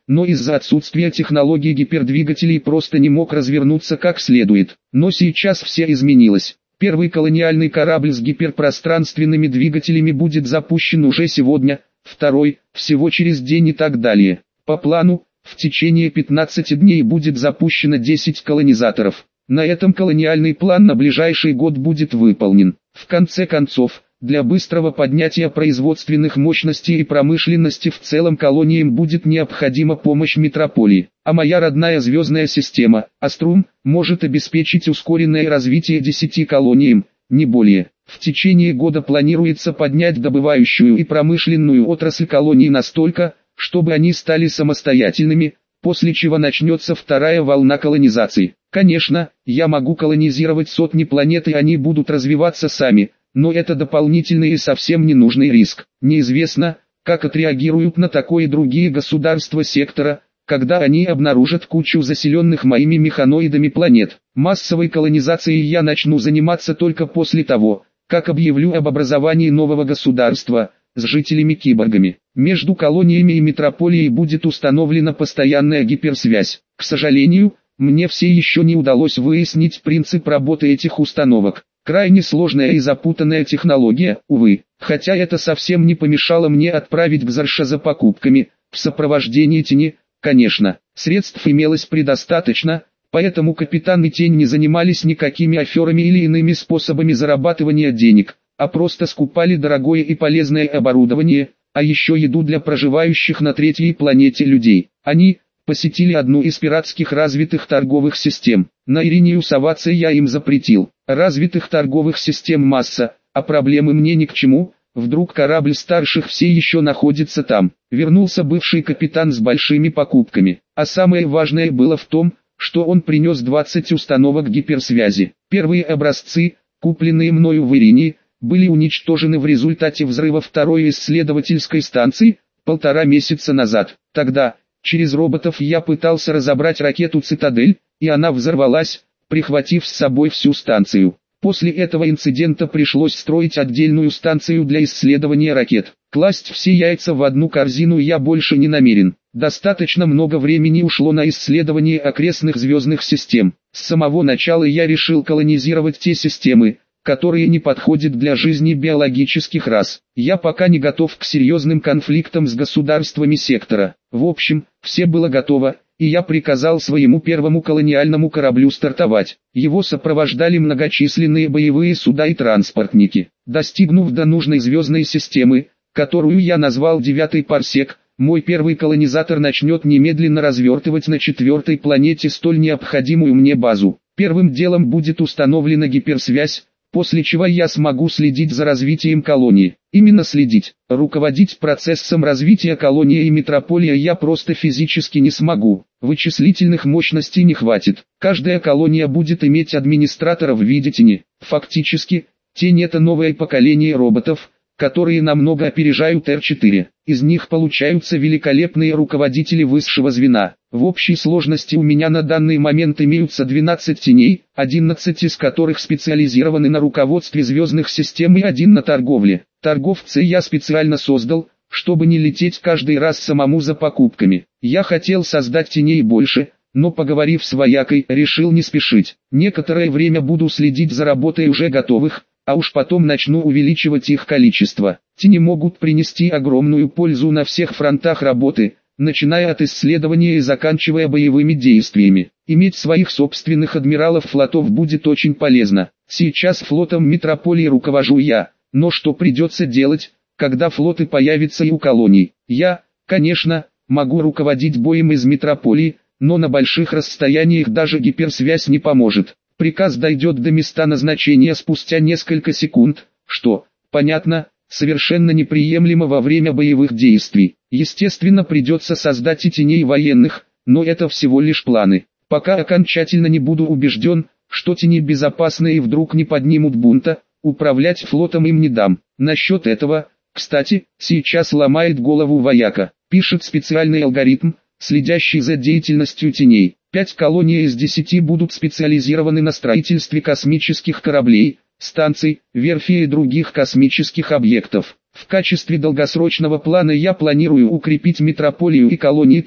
но из-за отсутствия технологий гипердвигателей просто не мог развернуться как следует. Но сейчас все изменилось. Первый колониальный корабль с гиперпространственными двигателями будет запущен уже сегодня, второй – всего через день и так далее. По плану, в течение 15 дней будет запущено 10 колонизаторов. На этом колониальный план на ближайший год будет выполнен. В конце концов, для быстрого поднятия производственных мощностей и промышленности в целом колониям будет необходима помощь метрополии. А моя родная звездная система, Аструм, может обеспечить ускоренное развитие 10 колониям, не более. В течение года планируется поднять добывающую и промышленную отрасль колоний настолько, чтобы они стали самостоятельными, после чего начнется вторая волна колонизации. Конечно, я могу колонизировать сотни планет и они будут развиваться сами, но это дополнительный и совсем ненужный риск. Неизвестно, как отреагируют на такое другие государства сектора, когда они обнаружат кучу заселенных моими механоидами планет. Массовой колонизацией я начну заниматься только после того, как объявлю об образовании нового государства, с жителями-киборгами. Между колониями и метрополией будет установлена постоянная гиперсвязь. К сожалению, мне все еще не удалось выяснить принцип работы этих установок. Крайне сложная и запутанная технология, увы, хотя это совсем не помешало мне отправить Гзарша за покупками, в сопровождении тени, конечно. Средств имелось предостаточно, поэтому капитан и тень не занимались никакими аферами или иными способами зарабатывания денег, а просто скупали дорогое и полезное оборудование, а еще еду для проживающих на третьей планете людей. Они посетили одну из пиратских развитых торговых систем. На Иринию соваться я им запретил. Развитых торговых систем масса, а проблемы мне ни к чему. Вдруг корабль старших все еще находится там. Вернулся бывший капитан с большими покупками. А самое важное было в том, что он принес 20 установок гиперсвязи. Первые образцы, купленные мною в Иринии, были уничтожены в результате взрыва второй исследовательской станции, 1,5 месяца назад. Тогда, через роботов я пытался разобрать ракету «Цитадель», и она взорвалась, прихватив с собой всю станцию. После этого инцидента пришлось строить отдельную станцию для исследования ракет. Класть все яйца в одну корзину я больше не намерен. Достаточно много времени ушло на исследование окрестных звездных систем. С самого начала я решил колонизировать те системы, которые не подходят для жизни биологических рас. Я пока не готов к серьезным конфликтам с государствами сектора. В общем, все было готово, и я приказал своему первому колониальному кораблю стартовать. Его сопровождали многочисленные боевые суда и транспортники. Достигнув до нужной звездной системы, которую я назвал 9-й парсек, мой первый колонизатор начнет немедленно развертывать на 4-й планете столь необходимую мне базу. Первым делом будет установлена гиперсвязь, после чего я смогу следить за развитием колонии. Именно следить. Руководить процессом развития колонии и метрополии я просто физически не смогу. Вычислительных мощностей не хватит. Каждая колония будет иметь администратора в виде тени. Фактически, тень — это новое поколение роботов, которые намного опережают R4. Из них получаются великолепные руководители высшего звена. В общей сложности у меня на данный момент имеются 12 теней, 11 из которых специализированы на руководстве звездных систем и 1 на торговле. Торговца я специально создал, чтобы не лететь каждый раз самому за покупками. Я хотел создать теней больше, но поговорив с воякой, решил не спешить. Некоторое время буду следить за работой уже готовых, а уж потом начну увеличивать их количество. Тени могут принести огромную пользу на всех фронтах работы, начиная от исследования и заканчивая боевыми действиями. Иметь своих собственных адмиралов флотов будет очень полезно. Сейчас флотом метрополии руковожу я, но что придется делать, когда флоты появятся и у колоний? Я, конечно, могу руководить боем из метрополии, но на больших расстояниях даже гиперсвязь не поможет. Приказ дойдет до места назначения спустя несколько секунд, что, понятно, совершенно неприемлемо во время боевых действий. Естественно, придется создать и теней военных, но это всего лишь планы. Пока окончательно не буду убежден, что тени безопасны и вдруг не поднимут бунта, управлять флотом им не дам. Насчет этого, кстати, сейчас ломает голову вояка. Пишет специальный алгоритм, следящий за деятельностью теней. 5 колоний из 10 будут специализированы на строительстве космических кораблей, станций, верфей и других космических объектов. В качестве долгосрочного плана я планирую укрепить метрополию и колонии так,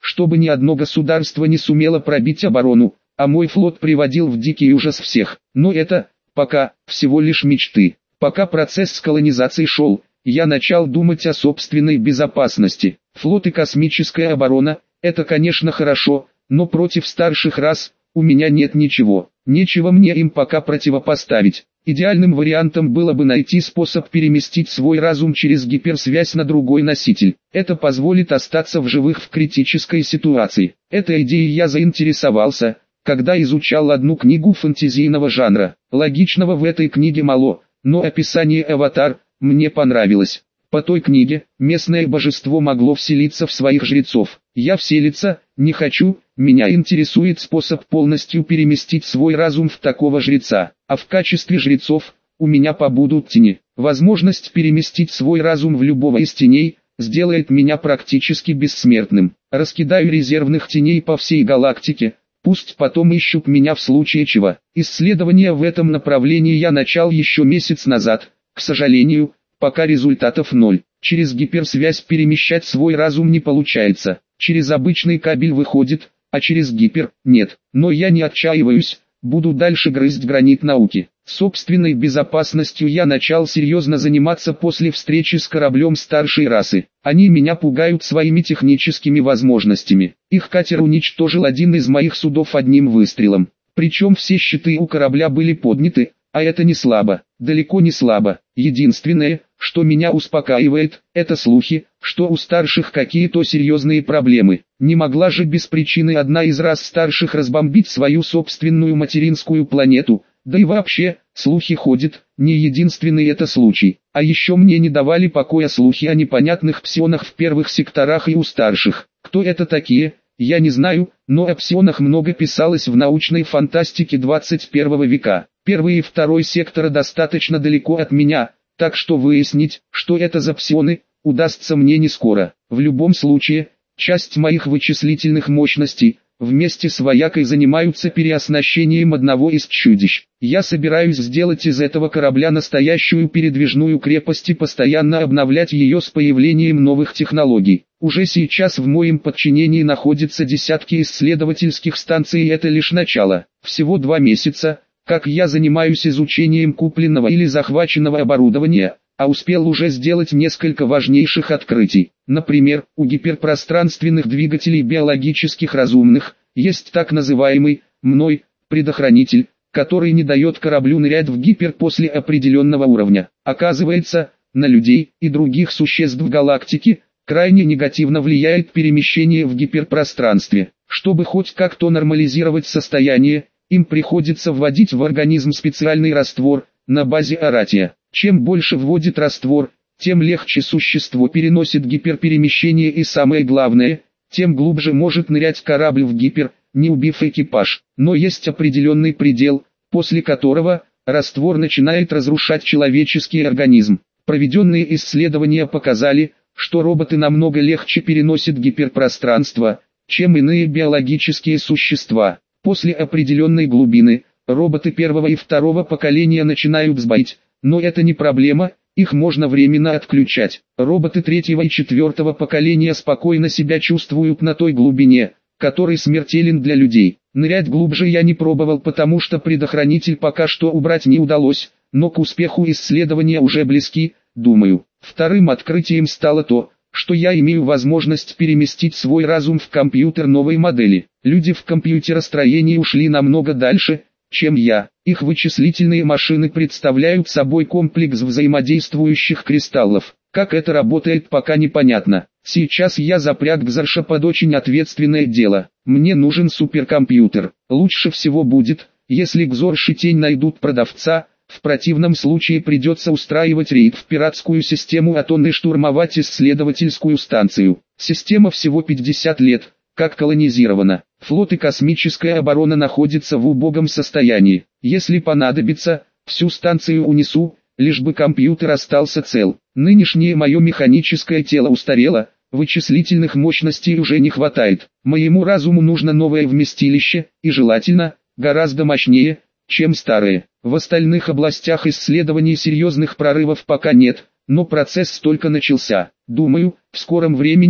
чтобы ни одно государство не сумело пробить оборону, а мой флот приводил в дикий ужас всех. Но это, пока, всего лишь мечты. Пока процесс колонизации шел, я начал думать о собственной безопасности. Флот и космическая оборона – это, конечно, хорошо, но против старших рас у меня нет ничего. Нечего мне им пока противопоставить. Идеальным вариантом было бы найти способ переместить свой разум через гиперсвязь на другой носитель. Это позволит остаться в живых в критической ситуации. Этой идеей я заинтересовался, когда изучал одну книгу фэнтезийного жанра. Логичного в этой книге мало, но описание «Аватар» мне понравилось. По той книге, местное божество могло вселиться в своих жрецов. Я вселиться не хочу, меня интересует способ полностью переместить свой разум в такого жреца. А в качестве жрецов, у меня побудут тени. Возможность переместить свой разум в любого из теней, сделает меня практически бессмертным. Раскидаю резервных теней по всей галактике, пусть потом ищут меня в случае чего. Исследования в этом направлении я начал еще месяц назад, к сожалению, пока результатов ноль. Через гиперсвязь перемещать свой разум не получается. Через обычный кабель выходит, а через гипер – нет. Но я не отчаиваюсь, буду дальше грызть гранит науки. Собственной безопасностью я начал серьезно заниматься после встречи с кораблем старшей расы. Они меня пугают своими техническими возможностями. Их катер уничтожил один из моих судов одним выстрелом. Причем все щиты у корабля были подняты, а это не слабо, далеко не слабо. Единственное, что меня успокаивает, это слухи, что у старших какие-то серьезные проблемы. Не могла же без причины одна из рас старших разбомбить свою собственную материнскую планету, да и вообще, слухи ходят, не единственный это случай. А еще мне не давали покоя слухи о непонятных псионах в первых секторах и у старших. Кто это такие, я не знаю, но о псионах много писалось в научной фантастике 21 века. Первый и второй сектора достаточно далеко от меня, так что выяснить, что это за псионы, удастся мне не скоро. В любом случае, часть моих вычислительных мощностей, вместе с воякой занимаются переоснащением одного из чудищ. Я собираюсь сделать из этого корабля настоящую передвижную крепость и постоянно обновлять ее с появлением новых технологий. Уже сейчас в моем подчинении находятся десятки исследовательских станций, и это лишь начало. Всего 2 месяца, как я занимаюсь изучением купленного или захваченного оборудования, а успел уже сделать несколько важнейших открытий. Например, у гиперпространственных двигателей биологических разумных есть так называемый мной предохранитель, который не дает кораблю нырять в гипер после определенного уровня. Оказывается, на людей и других существ в галактике крайне негативно влияет перемещение в гиперпространстве. Чтобы хоть как-то нормализировать состояние, им приходится вводить в организм специальный раствор на базе аратия. Чем больше вводит раствор, тем легче существо переносит гиперперемещение и самое главное, тем глубже может нырять корабль в гипер, не убив экипаж. Но есть определенный предел, после которого раствор начинает разрушать человеческий организм. Проведенные исследования показали, что роботы намного легче переносят гиперпространство, чем иные биологические существа. После определенной глубины, роботы первого и второго поколения начинают сбоить, но это не проблема, их можно временно отключать. Роботы третьего и четвертого поколения спокойно себя чувствуют на той глубине, который смертелен для людей. Нырять глубже я не пробовал, потому что предохранитель пока что убрать не удалось, но к успеху исследования уже близки, думаю. Вторым открытием стало то, что я имею возможность переместить свой разум в компьютер новой модели. Люди в компьютеростроении ушли намного дальше, чем я. Их вычислительные машины представляют собой комплекс взаимодействующих кристаллов. Как это работает, пока непонятно. Сейчас я запряг Гзарша под очень ответственное дело. Мне нужен суперкомпьютер. Лучше всего будет, если Гзорш и Тень найдут продавца. В противном случае придется устраивать рейд в пиратскую систему Атон и штурмовать исследовательскую станцию. Система всего 50 лет, как колонизирована. Флот и космическая оборона находятся в убогом состоянии. Если понадобится, всю станцию унесу, лишь бы компьютер остался цел. Нынешнее мое механическое тело устарело, вычислительных мощностей уже не хватает. Моему разуму нужно новое вместилище, и желательно, гораздо мощнее, чем старые. В остальных областях исследований серьезных прорывов пока нет, но процесс только начался. Думаю, в скором времени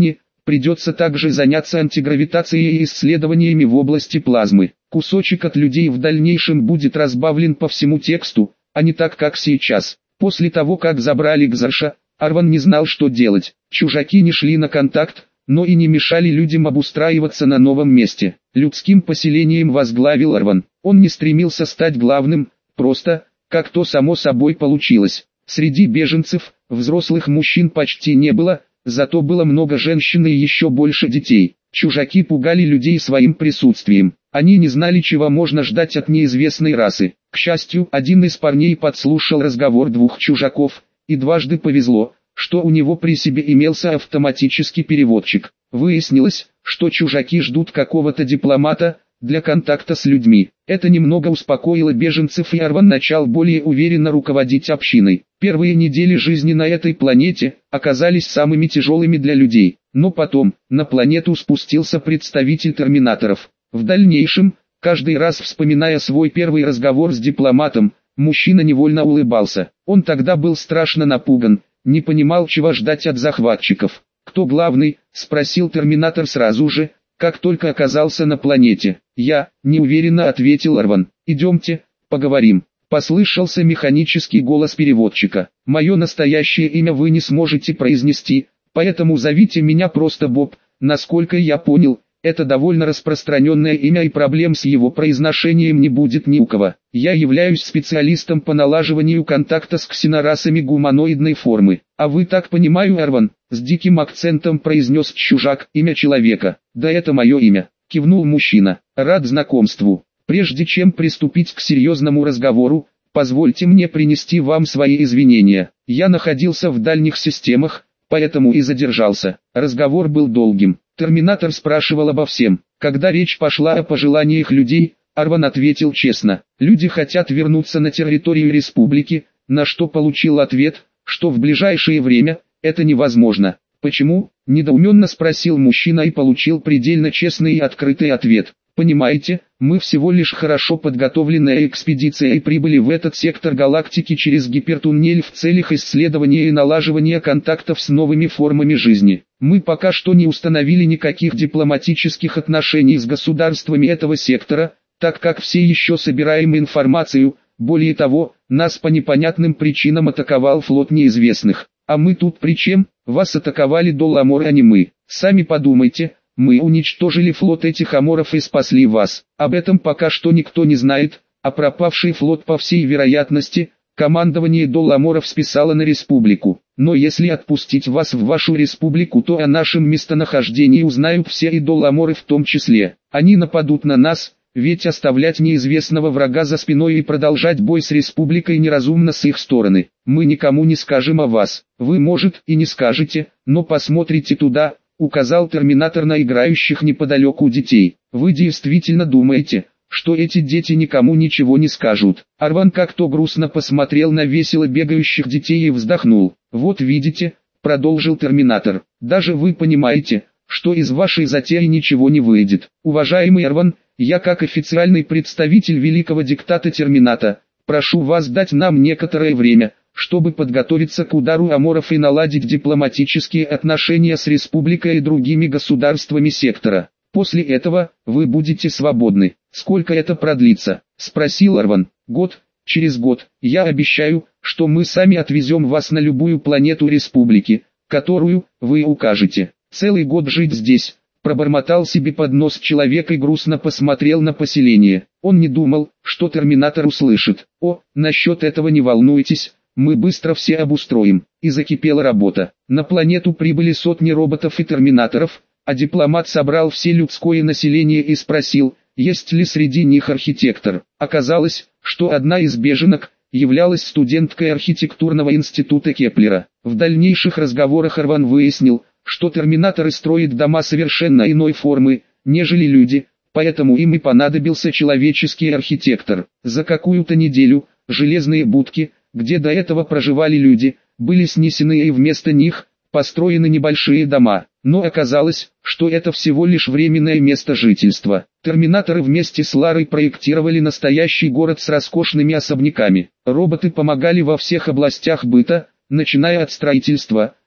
Придется также заняться антигравитацией и исследованиями в области плазмы. Кусочек от людей в дальнейшем будет разбавлен по всему тексту, а не так как сейчас. После того как забрали Кзарша, Арван не знал, что делать. Чужаки не шли на контакт, но и не мешали людям обустраиваться на новом месте. Людским поселением возглавил Арван. Он не стремился стать главным, просто, как то само собой получилось. Среди беженцев, взрослых мужчин почти не было, зато было много женщин и еще больше детей. Чужаки пугали людей своим присутствием. Они не знали, чего можно ждать от неизвестной расы. К счастью, один из парней подслушал разговор двух чужаков, и дважды повезло, что у него при себе имелся автоматический переводчик. Выяснилось, что чужаки ждут какого-то дипломата для контакта с людьми. Это немного успокоило беженцев, и Арван начал более уверенно руководить общиной. Первые недели жизни на этой планете оказались самыми тяжелыми для людей, но потом на планету спустился представитель терминаторов. В дальнейшем, каждый раз вспоминая свой первый разговор с дипломатом, мужчина невольно улыбался. Он тогда был страшно напуган, не понимал, чего ждать от захватчиков. «Кто главный?» – спросил терминатор сразу же, как только оказался на планете. «Я», – неуверенно ответил Арван. «Идемте, поговорим». Послышался механический голос переводчика. «Мое настоящее имя вы не сможете произнести, поэтому зовите меня просто Боб. Насколько я понял, это довольно распространенное имя, и проблем с его произношением не будет ни у кого. Я являюсь специалистом по налаживанию контакта с ксенорасами гуманоидной формы. А вы, так понимаю, Арван?» — с диким акцентом произнес чужак. «Имя человека». «Да, это мое имя», — кивнул мужчина. «Рад знакомству. Прежде чем приступить к серьезному разговору, позвольте мне принести вам свои извинения. Я находился в дальних системах, поэтому и задержался». Разговор был долгим. Терминатор спрашивал обо всем. Когда речь пошла о пожеланиях людей, Арван ответил честно. Люди хотят вернуться на территорию республики, на что получил ответ, что в ближайшее время это невозможно. «Почему?» – недоуменно спросил мужчина и получил предельно честный и открытый ответ. «Понимаете, мы всего лишь хорошо подготовленная экспедиция и прибыли в этот сектор галактики через гипертуннель в целях исследования и налаживания контактов с новыми формами жизни. Мы пока что не установили никаких дипломатических отношений с государствами этого сектора, так как все еще собираем информацию. Более того, нас по непонятным причинам атаковал флот неизвестных. А мы тут при чем? Вас атаковали Долламор, а не мы. Сами подумайте. Мы уничтожили флот этих аморов и спасли вас. Об этом пока что никто не знает, а пропавший флот, по всей вероятности, командование Долламоров списало на республику. Но если отпустить вас в вашу республику, то о нашем местонахождении узнают все, и Долламоры в том числе. Они нападут на нас, ведь оставлять неизвестного врага за спиной и продолжать бой с республикой неразумно с их стороны. Мы никому не скажем о вас. Вы, может, и не скажете, но посмотрите туда», — указал терминатор на играющих неподалеку детей. «Вы действительно думаете, что эти дети никому ничего не скажут?» Арван как-то грустно посмотрел на весело бегающих детей и вздохнул. «Вот видите», — продолжил терминатор, — «даже вы понимаете, что из вашей затеи ничего не выйдет. Уважаемый Арван, я как официальный представитель великого диктата Термината, прошу вас дать нам некоторое время, чтобы подготовиться к удару аморов и наладить дипломатические отношения с республикой и другими государствами сектора. После этого вы будете свободны». «Сколько это продлится?» – спросил Арван. «Год. Через год, я обещаю, что мы сами отвезем вас на любую планету республики, которую вы укажете. Целый год жить здесь». Пробормотал себе под нос человек и грустно посмотрел на поселение. Он не думал, что терминатор услышит. «О, насчет этого не волнуйтесь. Мы быстро все обустроим». И закипела работа. На планету прибыли сотни роботов и терминаторов, а дипломат собрал все людское население и спросил, есть ли среди них архитектор. Оказалось, что одна из беженок являлась студенткой архитектурного института Кеплера. В дальнейших разговорах Арван выяснил, что терминаторы строят дома совершенно иной формы, нежели люди, поэтому им и понадобился человеческий архитектор. За какую-то неделю железные будки, где до этого проживали люди, были снесены и вместо них построены небольшие дома. Но оказалось, что это всего лишь временное место жительства. Терминаторы вместе с Ларой проектировали настоящий город с роскошными особняками. Роботы помогали во всех областях быта, начиная от строительства,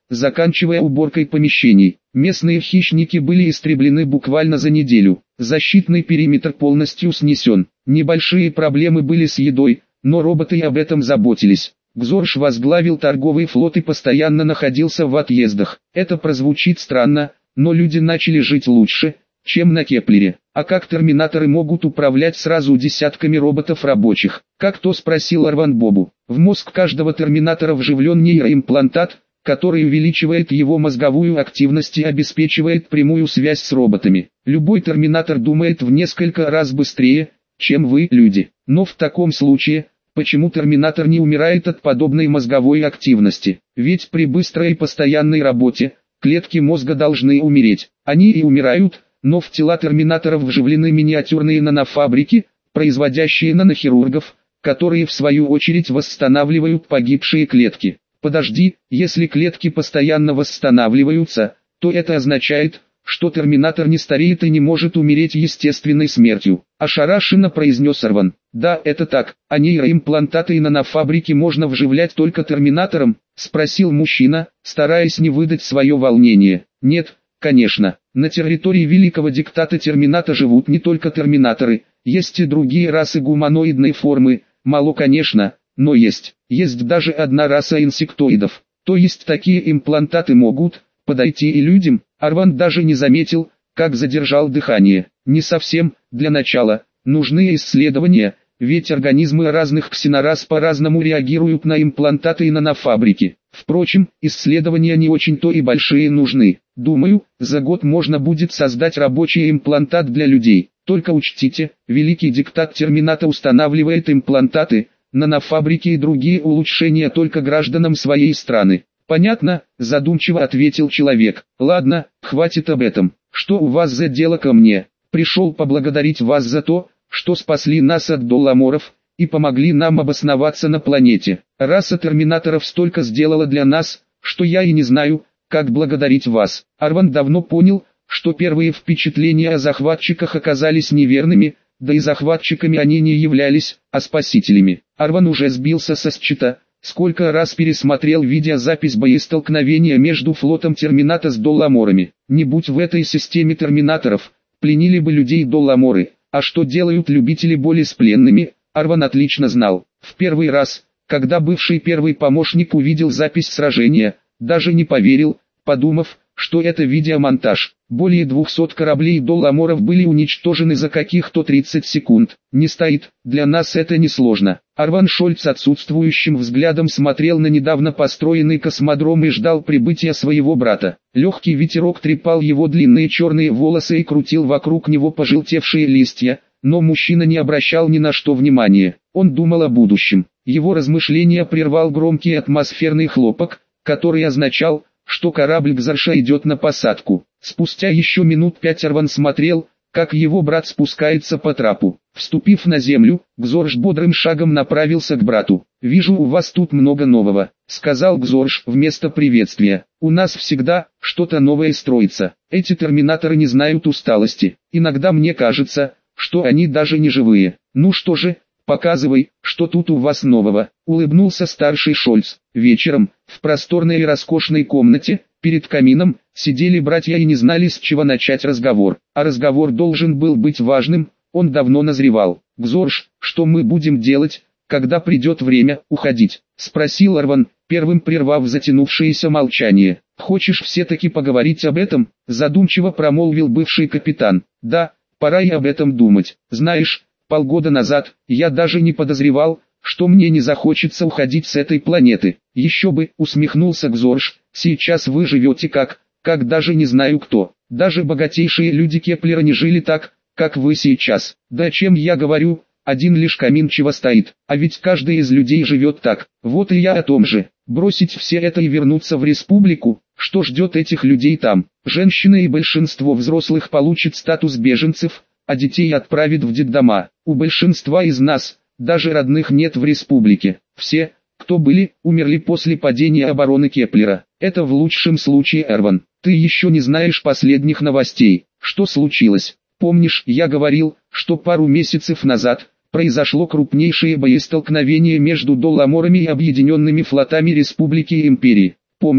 заканчивая уборкой помещений. Местные хищники были истреблены буквально за неделю. Защитный периметр полностью снесен. Небольшие проблемы были с едой, но роботы об этом заботились. Гзорж возглавил торговый флот и постоянно находился в отъездах. Это прозвучит странно, но люди начали жить лучше, чем на Кеплере. А как терминаторы могут управлять сразу десятками роботов рабочих? Как то спросил Арван Бобу. В мозг каждого терминатора вживлен нейроимплантат, который увеличивает его мозговую активность и обеспечивает прямую связь с роботами. Любой терминатор думает в несколько раз быстрее, чем вы, люди. Но в таком случае, почему терминатор не умирает от подобной мозговой активности? Ведь при быстрой и постоянной работе, клетки мозга должны умереть. Они и умирают, но в тела терминаторов вживлены миниатюрные нанофабрики, производящие нанохирургов, которые в свою очередь восстанавливают погибшие клетки. Подожди, если клетки постоянно восстанавливаются, то это означает, что терминатор не стареет и не может умереть естественной смертью. Ошарашенно произнес Арван. Да, это так, а нейроимплантаты и нанофабрики можно вживлять только терминаторам? Спросил мужчина, стараясь не выдать свое волнение. Нет, конечно, на территории великого диктата термината живут не только терминаторы, есть и другие расы гуманоидной формы, мало конечно, но есть. Есть даже одна раса инсектоидов, то есть такие имплантаты могут подойти и людям. Арван даже не заметил, как задержал дыхание. Не совсем, для начала, нужны исследования, ведь организмы разных ксенорас по-разному реагируют на имплантаты и нанофабрики. Впрочем, исследования не очень-то и большие нужны. Думаю, за год можно будет создать рабочий имплантат для людей. Только учтите, великий диктат термината устанавливает имплантаты, нанофабрики и другие улучшения только гражданам своей страны. Понятно, задумчиво ответил человек. Ладно, хватит об этом. Что у вас за дело ко мне? Пришел поблагодарить вас за то, что спасли нас от долламоров и помогли нам обосноваться на планете. Раса терминаторов столько сделала для нас, что я и не знаю, как благодарить вас. Арван давно понял, что первые впечатления о захватчиках оказались неверными, да и захватчиками они не являлись, а спасителями. Арван уже сбился со счета, сколько раз пересмотрел видеозапись боестолкновения между флотом термината с долламорами. Не будь в этой системе терминаторов, пленили бы людей долламоры, а что делают любители боли с пленными, Арван отлично знал. В первый раз, когда бывший первый помощник увидел запись сражения, даже не поверил, подумав, что это видеомонтаж. Более 200 кораблей долламоров были уничтожены за каких-то 30 секунд. Не стоит, для нас это несложно. Арван Шольц отсутствующим взглядом смотрел на недавно построенный космодром и ждал прибытия своего брата. Легкий ветерок трепал его длинные черные волосы и крутил вокруг него пожелтевшие листья, но мужчина не обращал ни на что внимания. Он думал о будущем. Его размышления прервал громкий атмосферный хлопок, который означал, что корабль Гзорша идет на посадку. Спустя еще минут 5 Арван смотрел, как его брат спускается по трапу. Вступив на землю, Гзорш бодрым шагом направился к брату. «Вижу, у вас тут много нового», — сказал Гзорш вместо приветствия. «У нас всегда что-то новое строится. Эти терминаторы не знают усталости. Иногда мне кажется, что они даже не живые. Ну что же, показывай, что тут у вас нового», — улыбнулся старший Шольц. Вечером, в просторной и роскошной комнате, перед камином, сидели братья и не знали, с чего начать разговор. А разговор должен был быть важным, он давно назревал. «Гзорш, что мы будем делать, когда придет время уходить?» — спросил Арван, первым прервав затянувшееся молчание. «Хочешь все-таки поговорить об этом?» — задумчиво промолвил бывший капитан. «Да, пора и об этом думать. Знаешь, полгода назад, я даже не подозревал, что мне не захочется уходить с этой планеты. Еще бы», — усмехнулся Гзорш, — «сейчас вы живете как даже не знаю кто. Даже богатейшие люди Кеплера не жили так, как вы сейчас. Да о чем я говорю, один лишь камин чего стоит, а ведь каждый из людей живет так. Вот и я о том же. Бросить все это и вернуться в республику, что ждет этих людей там? Женщины и большинство взрослых получат статус беженцев, а детей отправят в детдома. У большинства из нас даже родных нет в республике. Все, кто были, умерли после падения обороны Кеплера. Это в лучшем случае, Эрван. Ты еще не знаешь последних новостей. Что случилось? Помнишь, я говорил, что пару месяцев назад произошло крупнейшее боестолкновение между долламорами и объединенными флотами Республики и Империи? Помню,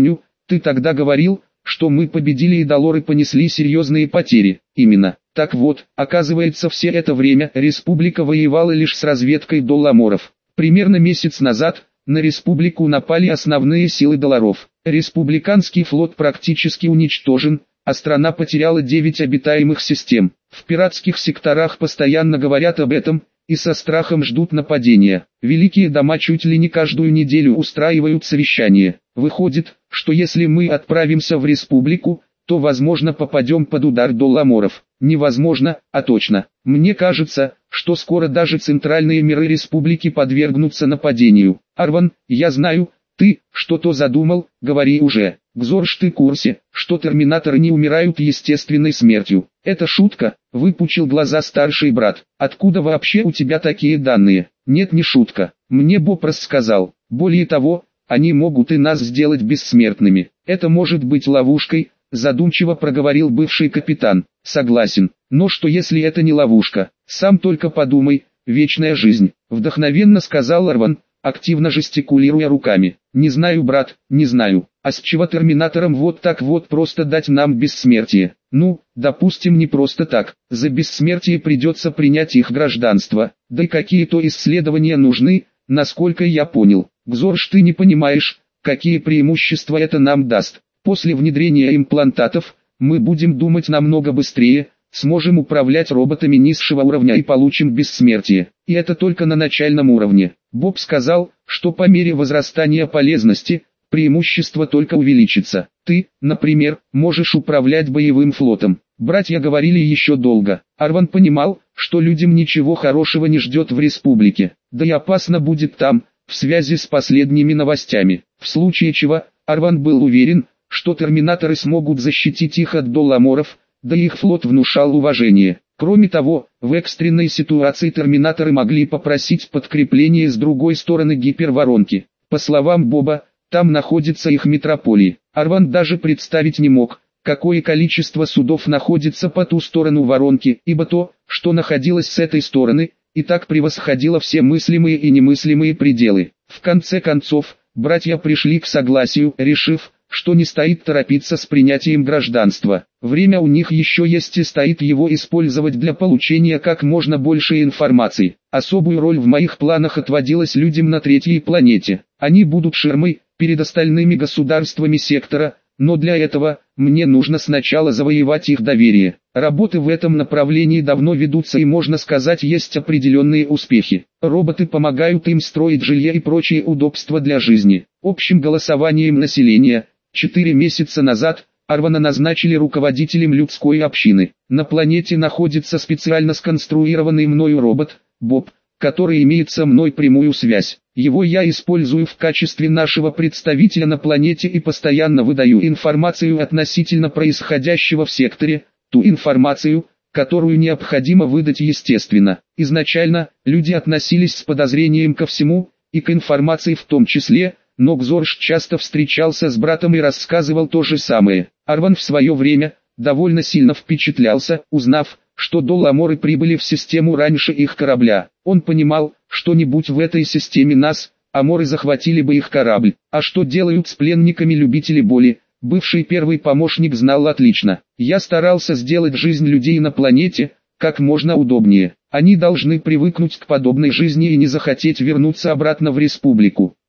Ты тогда говорил, что мы победили и доллары понесли серьезные потери. Именно. Так вот, оказывается, все это время республика воевала лишь с разведкой долламоров. Примерно месяц назад на республику напали основные силы долларов. Республиканский флот практически уничтожен, а страна потеряла 9 обитаемых систем. В пиратских секторах постоянно говорят об этом и со страхом ждут нападения. Великие дома чуть ли не каждую неделю устраивают совещания. Выходит, что если мы отправимся в республику, то возможно попадем под удар долламоров. Невозможно, а точно. Мне кажется, что скоро даже центральные миры республики подвергнутся нападению. Арван, я знаю, ты что-то задумал, говори уже. Гзорж, ты в курсе, что терминаторы не умирают естественной смертью? Это шутка, выпучил глаза старший брат. Откуда вообще у тебя такие данные? Нет, не шутка. Мне Боб рассказал. Более того, они могут и нас сделать бессмертными. Это может быть ловушкой, задумчиво проговорил бывший капитан. Согласен, но что если это не ловушка? Сам только подумай, вечная жизнь, вдохновенно сказал Арван, активно жестикулируя руками. Не знаю, брат, не знаю. А с чего терминаторам вот так вот просто дать нам бессмертие? Ну, допустим, не просто так. За бессмертие придется принять их гражданство. Да и какие-то исследования нужны, насколько я понял. Гзорж, ты не понимаешь, какие преимущества это нам даст. После внедрения имплантатов, мы будем думать намного быстрее, сможем управлять роботами низшего уровня и получим бессмертие. И это только на начальном уровне. Боб сказал, что по мере возрастания полезности, преимущество только увеличится. Ты, например, можешь управлять боевым флотом. Братья говорили еще долго. Арван понимал, что людям ничего хорошего не ждет в республике. Да и опасно будет там, в связи с последними новостями. В случае чего, Арван был уверен, что терминаторы смогут защитить их от долламоров, да и их флот внушал уважение. Кроме того, в экстренной ситуации терминаторы могли попросить подкрепление с другой стороны гиперворонки. По словам Боба, там находится их метрополия. Арван даже представить не мог, какое количество судов находится по ту сторону воронки, ибо то, что находилось с этой стороны, и так превосходило все мыслимые и немыслимые пределы. В конце концов, братья пришли к согласию, решив, что не стоит торопиться с принятием гражданства. Время у них еще есть и стоит его использовать для получения как можно больше информации. Особую роль в моих планах отводилась людям на третьей планете. Они будут ширмой перед остальными государствами сектора, но для этого мне нужно сначала завоевать их доверие. Работы в этом направлении давно ведутся и, можно сказать, есть определенные успехи. Роботы помогают им строить жилье и прочие удобства для жизни. Общим голосованием населения 4 месяца назад Арвана назначили руководителем людской общины. На планете находится специально сконструированный мною робот, Боб, который имеет со мной прямую связь. Его я использую в качестве нашего представителя на планете и постоянно выдаю информацию относительно происходящего в секторе, ту информацию, которую необходимо выдать естественно. Изначально, люди относились с подозрением ко всему, и к информации в том числе, но Гзорж часто встречался с братом и рассказывал то же самое. Арван в свое время довольно сильно впечатлялся, узнав, что долламоры прибыли в систему раньше их корабля. Он понимал, что не будь в этой системе нас, аморы захватили бы их корабль. А что делают с пленниками любители боли, бывший первый помощник знал отлично. Я старался сделать жизнь людей на планете как можно удобнее. Они должны привыкнуть к подобной жизни и не захотеть вернуться обратно в республику.